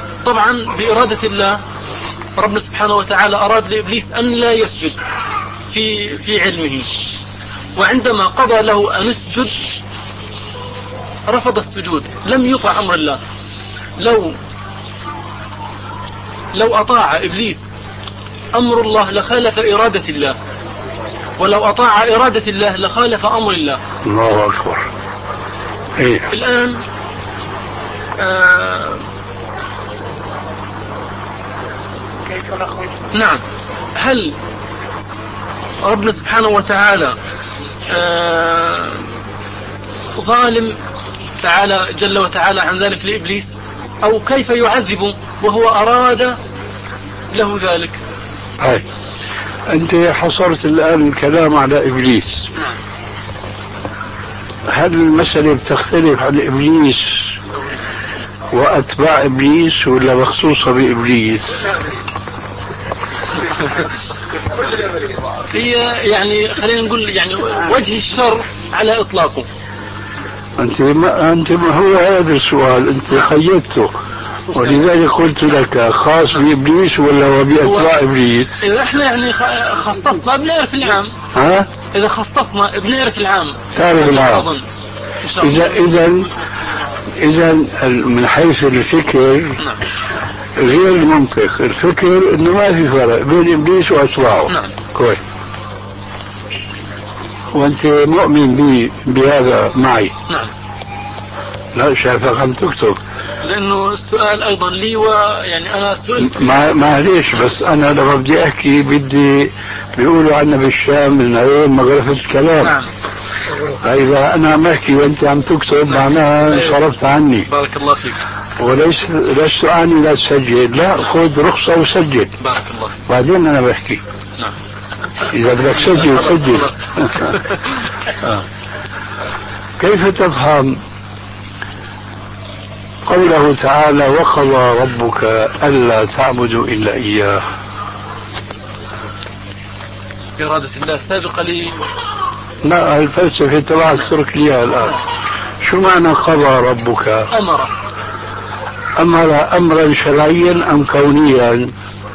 طبعا بإرادة الله ربنا سبحانه وتعالى أراد لإبليس أن لا يسجد، في في علمه، وعندما قضى له أن اسجد رفض السجود، لم يطع أمر الله. لو لو أطاع إبليس أمر الله لخالف إرادة الله، ولو أطاع إرادة الله لخالف أمر الله. الله أكبر. إيه؟ الآن آه كيف نخرج؟ نعم، هل ربنا سبحانه وتعالى آه ظالم تعالى جل وتعالى عن ذلك لإبليس، أو كيف يعذبه وهو أراد له ذلك؟ هاي أنت حصرت الآن الكلام على إبليس. نعم. هل المسألة بتختلف عن إبليس وأتباع إبليس ولا مخصوصة بإبليس؟ هي يعني خلينا نقول يعني وجه الشر على إطلاقه. أنت ما أنت ما هو هذا السؤال أنت خيطته، ولذلك قلت لك خاص بإبليس ولا هو بأتباع إبليس؟ إذا إحنا يعني خصصنا بنعرف العام. ها؟ إذا خصصنا بنعرف العام. تعرف العام. إذا إذا إذا من حيث الفكر نعم. غير المنطق، الفكر إنه ما في فرق بين إبليس وأتباعه. نعم. كويس. وأنت مؤمن بي بهذا معي؟ نعم. لا شايفك عم تكتب. لأنه السؤال أيضا لي، ويعني أنا سئلت. ما معليش، بس أنا لما بدي أحكي بدي بيقولوا عنا بالشام من عيون مغرفة الكلام. نعم. فإذا أنا ما أحكي وأنت عم تكتب معناها انصرفت عني. بارك الله فيك. وليس لست أعني لا تسجل، لا خذ رخصة وسجل. بارك الله فيك. بعدين أنا بحكي. نعم. إذا بدك سجل سجل. كيف تفهم قوله تعالى وقضى ربك ألا تعبدوا إلا إياه؟ إرادة الله السابقة لي. لا الفلسفة تبعك ترك ليها الآن. شو معنى قضى ربك؟ أمر. أمر أمرا شرعيا أم كونيا؟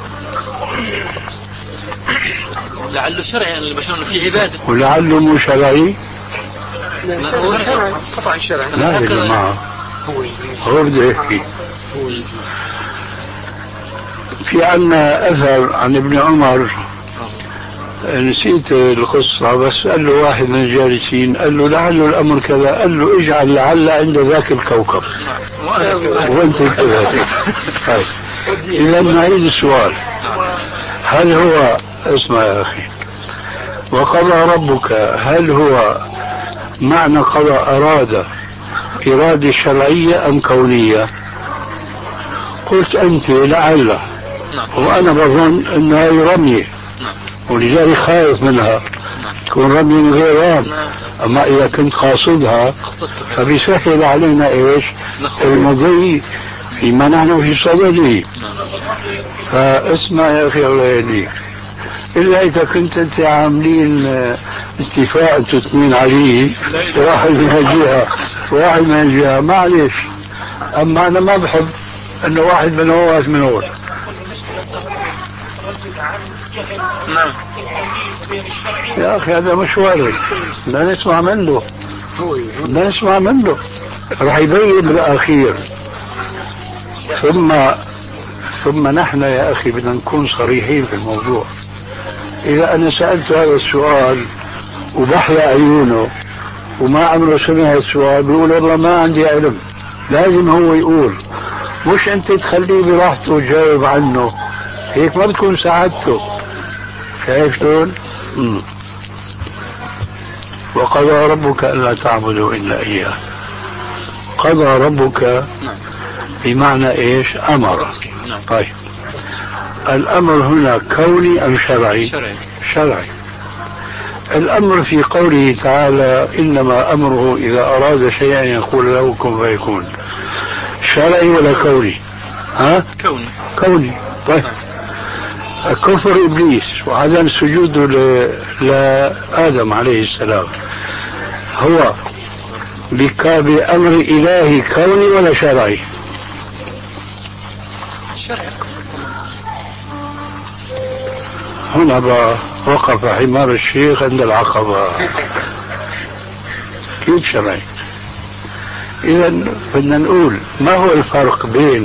لعله شرعي اللي بشرنا في عبادة. ولعله مو شرعي؟ لا هو شرعي. قطعا شرعي. لا يا جماعة هو بده يحكي. في عنا أثر عن ابن عمر، نسيت القصة، بس قال له واحد من الجالسين قال له لعل الأمر كذا، قال له اجعل لعل عند ذاك الكوكب. وانت كذا. إذا نعيد السؤال، هل هو اسمع يا أخي وقضى ربك، هل هو معنى قضى أراد إرادة شرعية أم كونية؟ قلت أنت لعل، وأنا بظن أنها رمية ولذلك خايف منها تكون رمية من غير رام. أما إذا كنت قاصدها فبيسهل علينا إيش المضي فيما نحن في صدده. فاسمع يا أخي الله يهديك، إلا إذا كنت أنت عاملين اتفاق أنتوا اثنين عليه، واحد من الجهة واحد من الجهة معلش، أما أنا ما بحب أنه واحد من هو واحد من هو. نعم. يا أخي هذا مش وارد، لا نسمع منه، لا نسمع منه، راح يبين بالأخير. ثم ثم نحن يا أخي بدنا نكون صريحين في الموضوع. إذا أنا سألت هذا السؤال وبحلى عيونه وما عمره سمع السؤال بيقول والله ما عندي علم، لازم هو يقول، مش أنت تخليه براحته وتجاوب عنه، هيك ما بتكون ساعدته. شايف شلون؟ وقضى ربك ألا تعبدوا إلا إياه. قضى ربك بمعنى إيش؟ أمر. طيب الأمر هنا كوني أم شرعي؟ شرعي. شرعي. الأمر في قوله تعالى إنما أمره إذا أراد شيئا يقول له كن فيكون، شرعي ولا كوني؟ ها؟ كوني. كوني. طيب كفر إبليس وعدم سجوده لآدم عليه السلام هو بأمر إلهي كوني ولا شرعي؟ شرعي. هنا بقى وقف حمار الشيخ عند العقبة. كيف شرعي؟ إذا بدنا نقول ما هو الفرق بين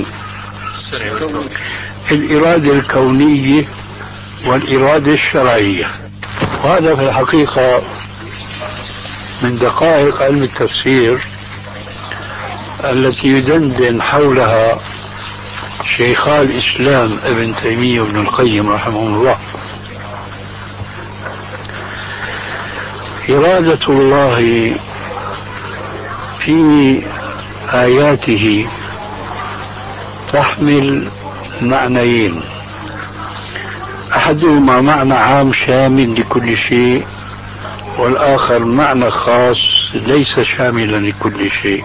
الإرادة الكونية والإرادة الشرعية؟ وهذا في الحقيقة من دقائق علم التفسير التي يدندن حولها شيخا الإسلام ابن تيمية وابن القيم رحمهم الله. إرادة الله في آياته تحمل معنيين، أحدهما معنى عام شامل لكل شيء، والآخر معنى خاص ليس شاملا لكل شيء.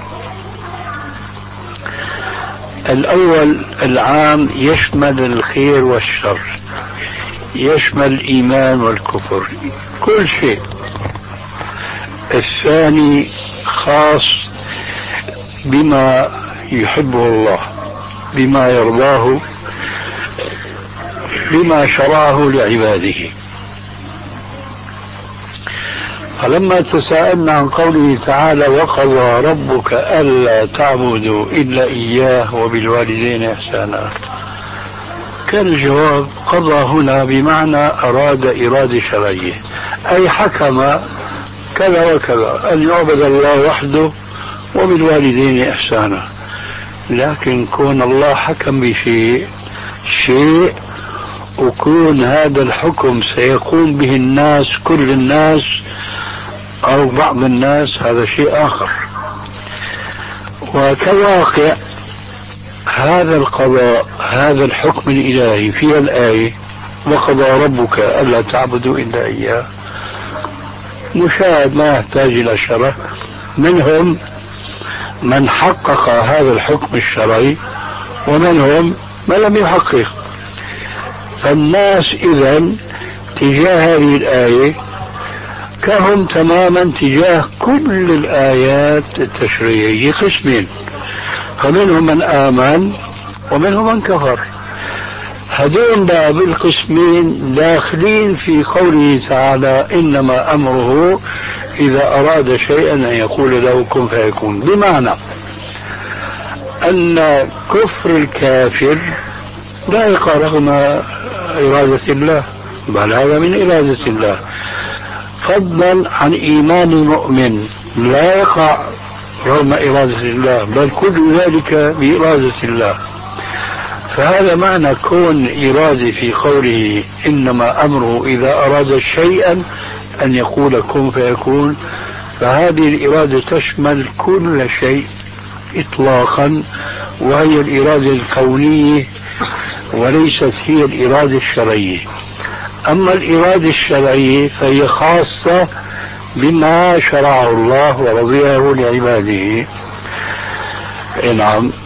الأول العام يشمل الخير والشر، يشمل الإيمان والكفر، كل شيء. الثاني خاص بما يحبه الله، بما يرضاه، بما شرعه لعباده. فلما تساءلنا عن قوله تعالى وقضى ربك ألا تعبدوا إلا إياه وبالوالدين إحسانا، كان الجواب قضى هنا بمعنى أراد إرادة شرعية، أي حكم كذا وكذا أن يعبد الله وحده وبالوالدين إحسانا. لكن كون الله حكم بشيء شيء وكون هذا الحكم سيقوم به الناس، كل الناس أو بعض الناس، هذا شيء آخر. وكواقع هذا القضاء، هذا الحكم الإلهي في الآية وقضى ربك ألا تعبدوا إلا إياه، مشاهد ما يحتاج إلى شرح. منهم من حقق هذا الحكم الشرعي ومنهم من لم يحقق. فالناس إذن تجاه هذه الآية كهم تماما تجاه كل الآيات التشريعية قسمين، فمنهم من آمن ومنهم من كفر. هذين بالقسمين داخلين في قوله تعالى إنما أمره إذا أراد شيئا أن يقول له كن فيكون، بمعنى أن كفر الكافر لا يقع رغم إرادة الله، بل هذا من إرادة الله، فضلا عن إيمان المؤمن لا يقع رغم إرادة الله، بل كل ذلك بإرادة الله. فهذا معنى كون إرادة في قوله إنما أمره إذا أراد شيئا أن يقول كن فيكون. فهذه الإرادة تشمل كل شيء إطلاقا، وهي الإرادة الكونية وليست هي الإرادة الشرعية. أما الإرادة الشرعية فهي خاصة بما شرعه الله ورضيه لعباده. نعم.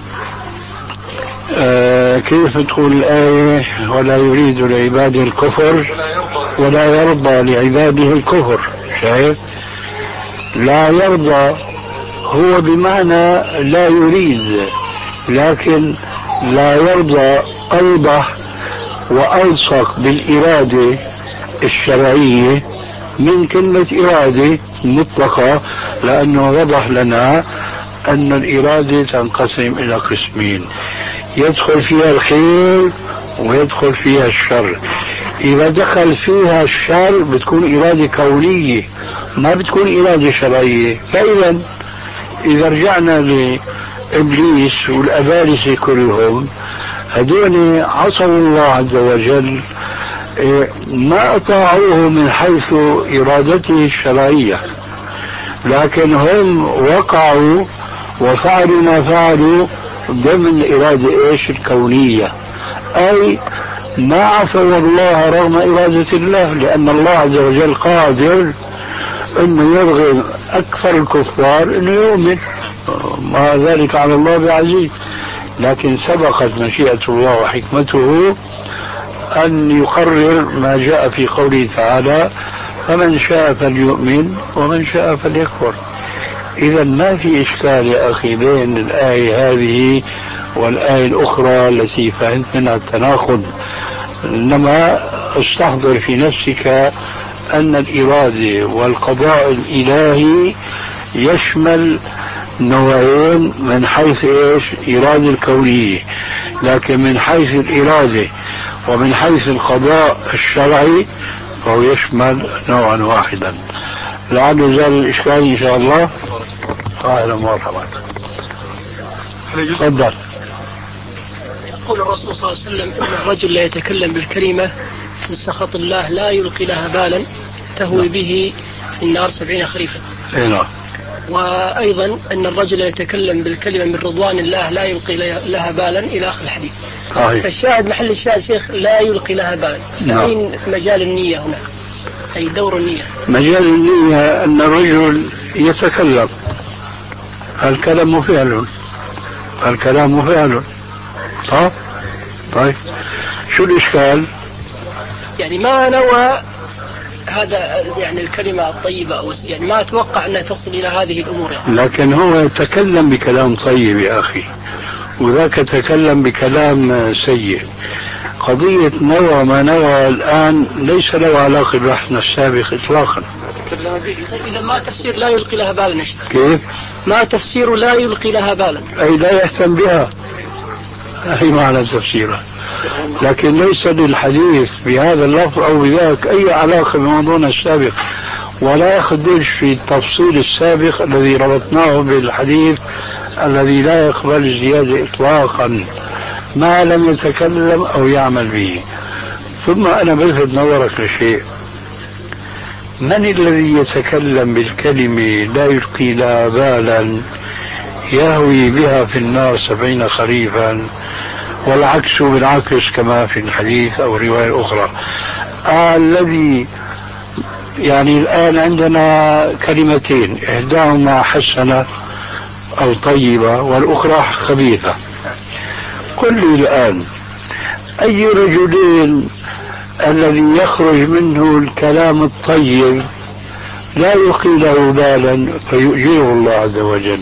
آه كيف تقول الآية ولا يريد لعباده الكفر ولا يرضى لعباده الكفر؟ شايف؟ لا يرضى هو بمعنى لا يريد، لكن لا يرضى أوضح وألصق بالإرادة الشرعية من كلمة إرادة مطلقة، لأنه وضح لنا أن الإرادة تنقسم إلى قسمين، يدخل فيها الخير ويدخل فيها الشر. إذا دخل فيها الشر بتكون إرادة كونية، ما بتكون إرادة شرعية. فإذا إذا رجعنا لإبليس والأبالسة كلهم، هذول عصوا الله عز وجل، ما أطاعوه من حيث إرادته الشرعية، لكن هم وقعوا وفعلوا ما فعلوا ضمن الإرادة إيش الكونية، أي ما عصوا الله رغم إرادة الله، لأن الله عز وجل قادر أنه يرغم أكثر الكفار أنه يؤمن، ما ذلك على الله بعزيز. لكن سبقت مشيئة الله وحكمته أن يقرر ما جاء في قوله تعالى فمن شاء فليؤمن ومن شاء فليكفر. إذا ما في إشكال يا أخي بين الآية هذه والآية الأخرى التي فهمت منها التناقض، إنما استحضر في نفسك أن الإرادة والقضاء الإلهي يشمل نوعين من حيث إيش؟ إرادة الكونية، لكن من حيث الإرادة ومن حيث القضاء الشرعي فهو يشمل نوعا واحدا. لعل زال الإشكال إن شاء الله. أهلا ومرحبا. تفضل. يقول الرسول صلى الله عليه وسلم إن الرجل لا يتكلم بالكلمة من سخط الله لا يلقي لها بالا تهوي به في النار سبعين خريفا. نعم. وأيضا أن الرجل يتكلم بالكلمة من رضوان الله لا يلقي لها بالا إلى آخر الحديث. صحيح. فالشاهد محل الشاهد شيخ لا يلقي لها بالا. نعم. أين مجال النية هنا؟ أي دور النية؟ مجال النية أن الرجل يتكلم، الكلام فعل، الكلام فعل. طيب طيب شو الإشكال؟ يعني ما نوى هذا يعني الكلمة الطيبة أو يعني ما أتوقع أنها تصل إلى هذه الأمور يعني. لكن هو يتكلم بكلام طيب يا أخي، وذاك تكلم بكلام سيء. قضية نوى ما نوى الآن ليس له علاقة ببحثنا السابق إطلاقا. إذا ما تفسير لا يلقي لها بالا. كيف؟ ما تفسير لا يلقي لها بالا؟ أي لا يهتم بها، أي معنى تفسيرها، لكن ليس للحديث بهذا اللفظ أو بذاك أي علاقة بموضوعنا السابق، ولا يخدش في التفصيل السابق الذي ربطناه بالحديث الذي لا يقبل الزيادة إطلاقا ما لم يتكلم أو يعمل به. ثم أنا بلفت نظرك لشيء، من الذي يتكلم بالكلمة لا يلقي لها بالا يهوي بها في النار سبعين خريفا، والعكس بالعكس كما في الحديث أو رواية أخرى. آه الذي يعني الآن عندنا كلمتين إحداهما حسنة أو طيبة والأخرى خبيثة. قل لي الآن أي رجلين الذي يخرج منه الكلام الطيب لا يلقي له بالا فيؤجره الله عز وجل،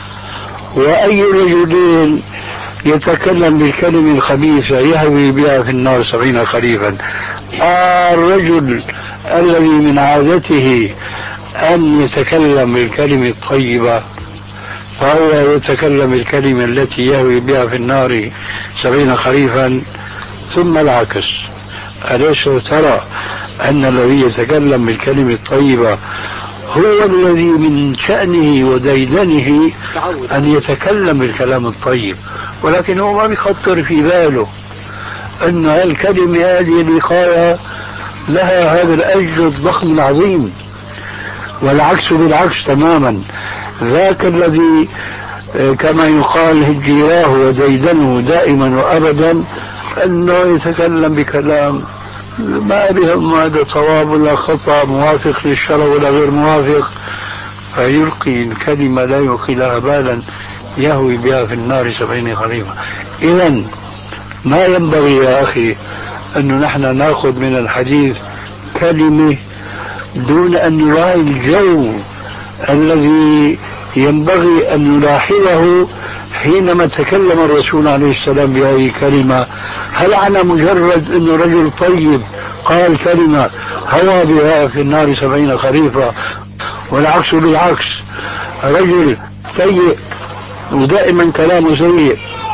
وأي رجلين يتكلم بالكلمة الخبيثة يهوي بها في النار سبعين خريفا؟ آه الرجل الذي من عادته أن يتكلم بالكلمة الطيبة فهو يتكلم بالكلمة التي يهوي بها في النار سبعين خريفا. ثم العكس، أليس ترى أن الذي يتكلم بالكلمة الطيبة هو الذي من شأنه وديدنه أن يتكلم بالكلام الطيب، ولكن هو ما بيخطر في باله أن الكلمة هذه الوقاية لها هذا الأجر الضخم العظيم. والعكس بالعكس تماما، ذاك الذي كما يقال هجيراه وديدنه دائما وأبدا أنه يتكلم بكلام ما بهم هذا صواب ولا خطأ، موافق للشرع ولا غير موافق، فيلقي الكلمة لا يلقي لها بالا يهوي بها في النار سبعين خريفا. إذن ما ينبغي يا أخي أنه نحن نأخذ من الحديث كلمة دون أن نراعي الجو الذي ينبغي أن نلاحظه حينما تكلم الرسول عليه السلام بهذه الكلمة. هل على مجرد أنه رجل طيب قال كلمة هوى بها في النار سبعين خريفا، والعكس بالعكس، رجل سيء ودائما كلامه سيء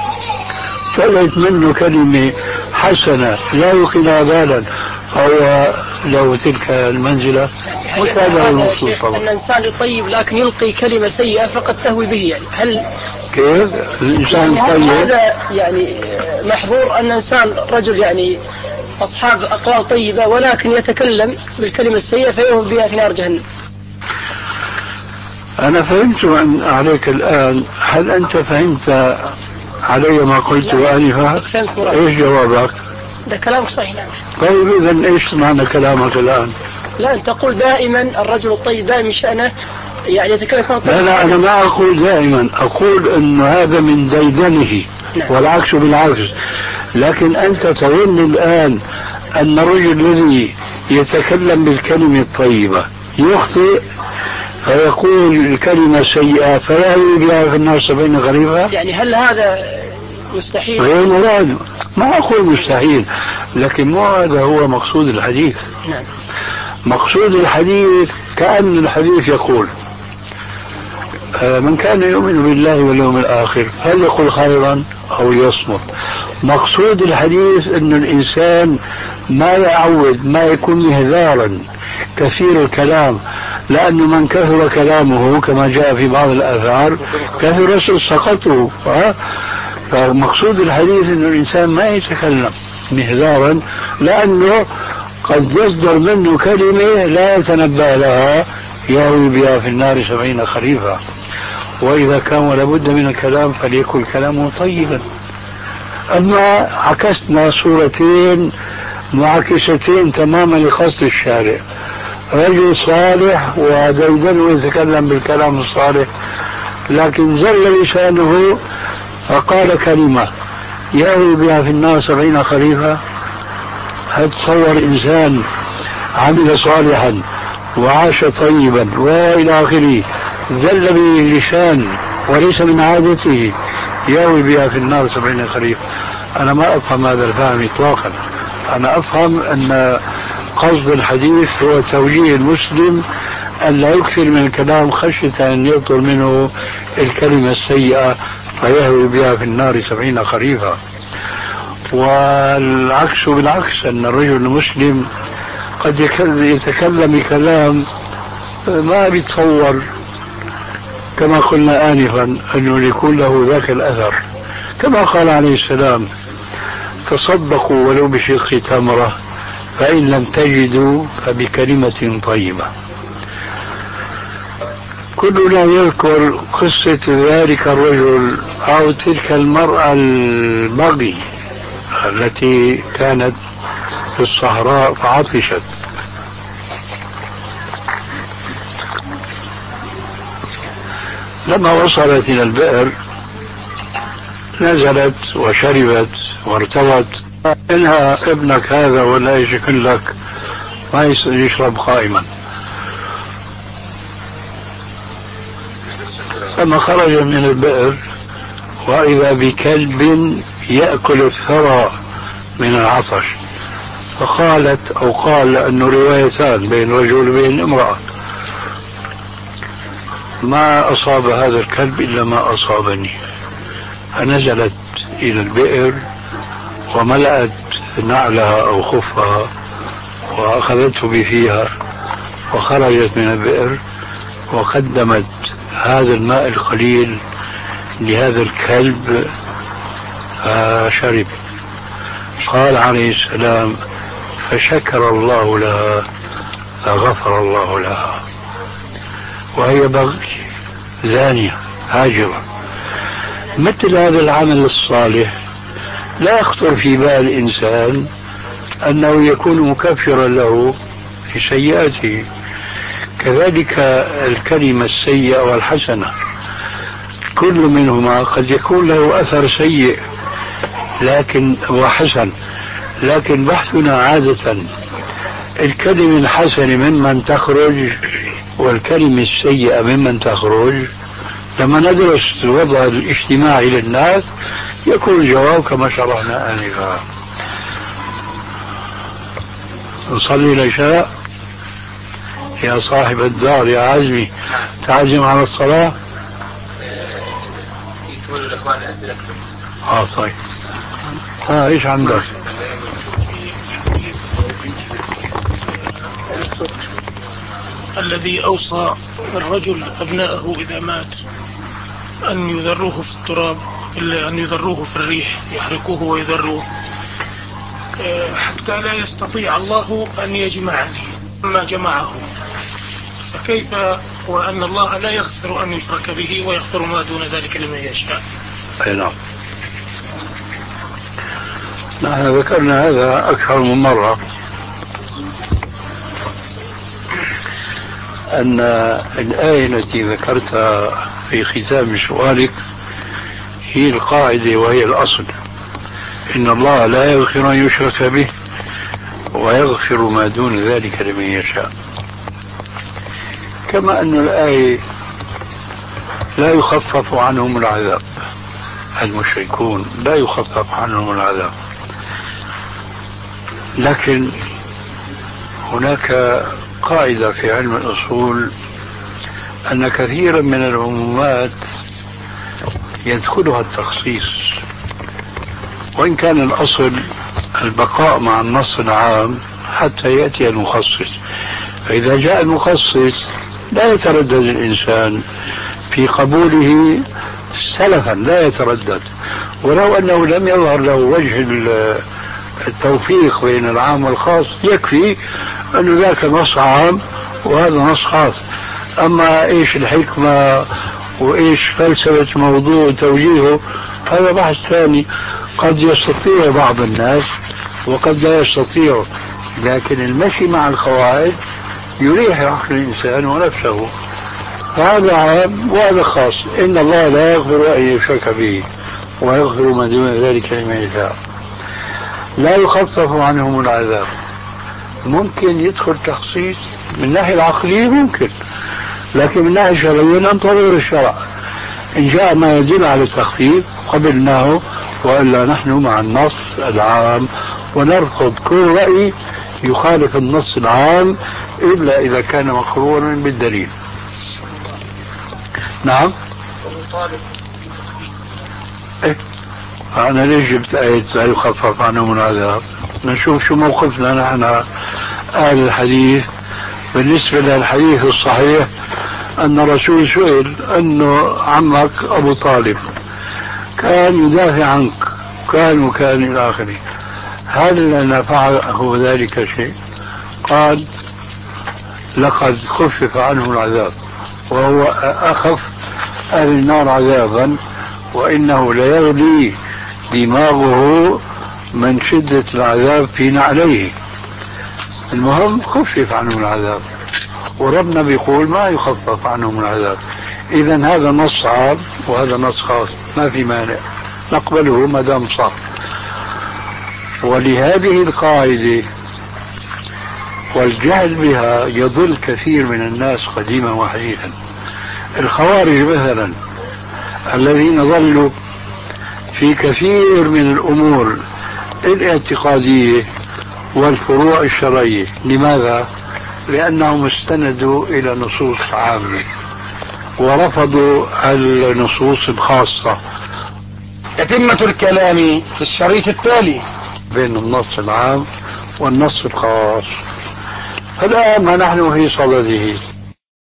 طلعت منه كلمة حسنة لا يلقي لها بالا فهو له تلك المنزلة؟ مش هذا المقصود طبعا. الإنسان طيب لكن يلقي كلمة سيئة فقد تهوي به، يعني هل كيف الإنسان يعني طيب؟ هذا يعني محظور أن إنسان رجل يعني أصحاب أقوال طيبة ولكن يتكلم بالكلمة السيئة فيهوي بها في نار جهنم. أنا فهمت عن عليك الآن، هل أنت فهمت علي ما قلت آنفا؟ إيش جوابك؟ ده كلامك صحيح. نعم. طيب إذن إيش معنى كلامك الآن؟ لا أنت تقول دائما الرجل الطيب دائما شأنه يعني يتكلم كلام طيب. لا لا أنا ما أقول دائما، أقول أن هذا من ديدنه. نعم. والعكس بالعكس. لكن أنت تظن الآن أن الرجل الذي يتكلم بالكلمة الطيبة يخطئ فيقول الكلمة سيئة فيهوي بها في النار سبعين خريفا؟ يعني هل هذا مستحيل؟ غير مراد. ما أقول مستحيل، لكن مو هذا هو مقصود الحديث. نعم. مقصود الحديث كأن الحديث يقول من كان يؤمن بالله واليوم الآخر فليقل خيرا أو ليصمت. مقصود الحديث أن الإنسان ما يعود، ما يكون مهذارا كثير الكلام، لأنه من كثر كلامه كما جاء في بعض الآثار كثر سقطه. فمقصود الحديث أن الإنسان ما يتكلم مهذارا، لأنه قد يصدر منه كلمة لا يتنبأ لها يهوي بها في النار سبعين خريفا. وإذا كان لابد من الكلام فليكن كلامه طيبا. أما عكسنا صورتين معاكستين تماما لقصد الشارع، رجل صالح وديدن ويتكلم بالكلام الصالح، لكن زل لسانه فقال كلمة يهوي بها في النار سبعين خريفا. هل تصور إنسان عمل صالحا وعاش طيبا وإلى آخره زل به اللسان وليس من عادته يهوي بها في النار سبعين خريف؟ أنا ما أفهم هذا الفهم إطلاقا. أنا أفهم أن قصد الحديث هو توجيه المسلم أن لا يكثر من الكلام خشية أن يبطل منه الكلمة السيئة فيهوي بها في النار سبعين خريفا. والعكس بالعكس، أن الرجل المسلم قد يتكلم كلام ما بيتصور كما قلنا آنفا أنه يكون له ذاك الأثر، كما قال عليه السلام تصدقوا ولو بشق تمرة فإن لم تجدوا فبكلمة طيبة. كلنا يذكر قصة ذلك الرجل أو تلك المرأة البغي التي كانت في الصحراء فعطشت، لما وصلت إلى البئر نزلت وشربت وارتوت. إنها ابنك هذا ولا يشكل لك ما يشرب قائما. لما خرج من البئر وإذا بكلب يأكل الثرى من العطش، فقالت أو قال لأنه روايتان بين رجل وبين امرأة ما أصاب هذا الكلب إلا ما أصابني. فنزلت إلى البئر وملأت نعلها أو خفها وأخذته بفيها وخرجت من البئر وقدمت هذا الماء القليل لهذا الكلب فشرب. قال عليه السلام فشكر الله لها فغفر الله لها، وهي بغي زانية هاجرة. مثل هذا العمل الصالح لا يخطر في بال الإنسان أنه يكون مكفرا له في سيئاته. كذلك الكلمة السيئة والحسنة كل منهما قد يكون له أثر سيء لكن وحسن، لكن بحثنا عادة الكلمة الحسنة ممن تخرج والكلمة السيئة ممن تخرج. لما ندرس الوضع الاجتماعي للناس يكون الجواب كما شرحنا آنفا. نصلي العشاء يا صاحب الدار يا عزمي، تعزم على الصلاة. يكمل الإخوان الأسئلة. اه طيب. ها ايش عندك؟ الذي أوصى الرجل أبنائه إذا مات أن يذروه في التراب، أن يذروه في الريح يحرقوه ويذروه حتى لا يستطيع الله أن يجمعني ما جمعه، فكيف وأن الله لا يغفر أن يشرك به ويغفر ما دون ذلك لمن يشاء؟ أي نعم، نحن ذكرنا هذا أكثر من مرة، أن الآية التي ذكرتها في ختام سؤالك هي القاعدة وهي الأصل، إن الله لا يغفر أن يشرك به ويغفر ما دون ذلك لمن يشاء. كما أن الآية لا يخفف عنهم العذاب، المشركون لا يخفف عنهم العذاب، لكن هناك قاعدة في علم الأصول أن كثيرا من العمومات يدخلها التخصيص، وإن كان الأصل البقاء مع النص العام حتى يأتي المخصص. فإذا جاء المخصص لا يتردد الإنسان في قبوله سلفا، لا يتردد، ولو أنه لم يظهر له وجه التوفيق بين العام والخاص يكفي أن ذاك نص عام وهذا نص خاص. أما إيش الحكمة وإيش فلسفة موضوع توجيهه هذا بحث ثاني، قد يستطيع بعض الناس وقد لا يستطيع، لكن المشي مع القواعد يريح عقل الإنسان ونفسه. هذا عام وهذا خاص. إن الله لا يغفر أن يشرك به ويغفر ما دون ذلك لمن يشاء. لا يخفف عنهم العذاب. ممكن يدخل تخصيص من ناحية العقلية ممكن، لكن من ناحية الشرعية ننتظر الشرع، إن جاء ما يدل على التخفيف قبلناه، وإلا نحن مع النص العام ونرفض كل رأي يخالف النص العام إلا إذا كان مقرونا بالدليل. نعم. إيه؟ أنا ليش جبت آية لا يخفف عنهم العذاب؟ نشوف شو موقفنا نحن أهل الحديث بالنسبة للحديث الصحيح أن الرسول سئل أنه عمك أبو طالب كان يدافع عنك كان وكان إلى آخره، هل نفعه ذلك شيء؟ قال لقد خفف عنه العذاب وهو أخف أهل النار عذابا، وإنه ليغلي دماغه من شدة العذاب في نعليه. المهم خفف عنهم العذاب، وربنا بيقول ما يخفف عنهم العذاب. إذن هذا نص عام وهذا نص خاص، ما في مانع نقبله ما دام صح. ولهذه القاعدة والجهل بها يضل كثير من الناس قديما وحديثا. الخوارج مثلا الذين ظلوا في كثير من الأمور الاعتقادية والفروع الشرعية، لماذا؟ لأنهم استندوا إلى نصوص عامة ورفضوا النصوص الخاصة. تتمة الكلام في الشريط التالي بين النص العام والنص الخاص. الآن ما نحن في صدده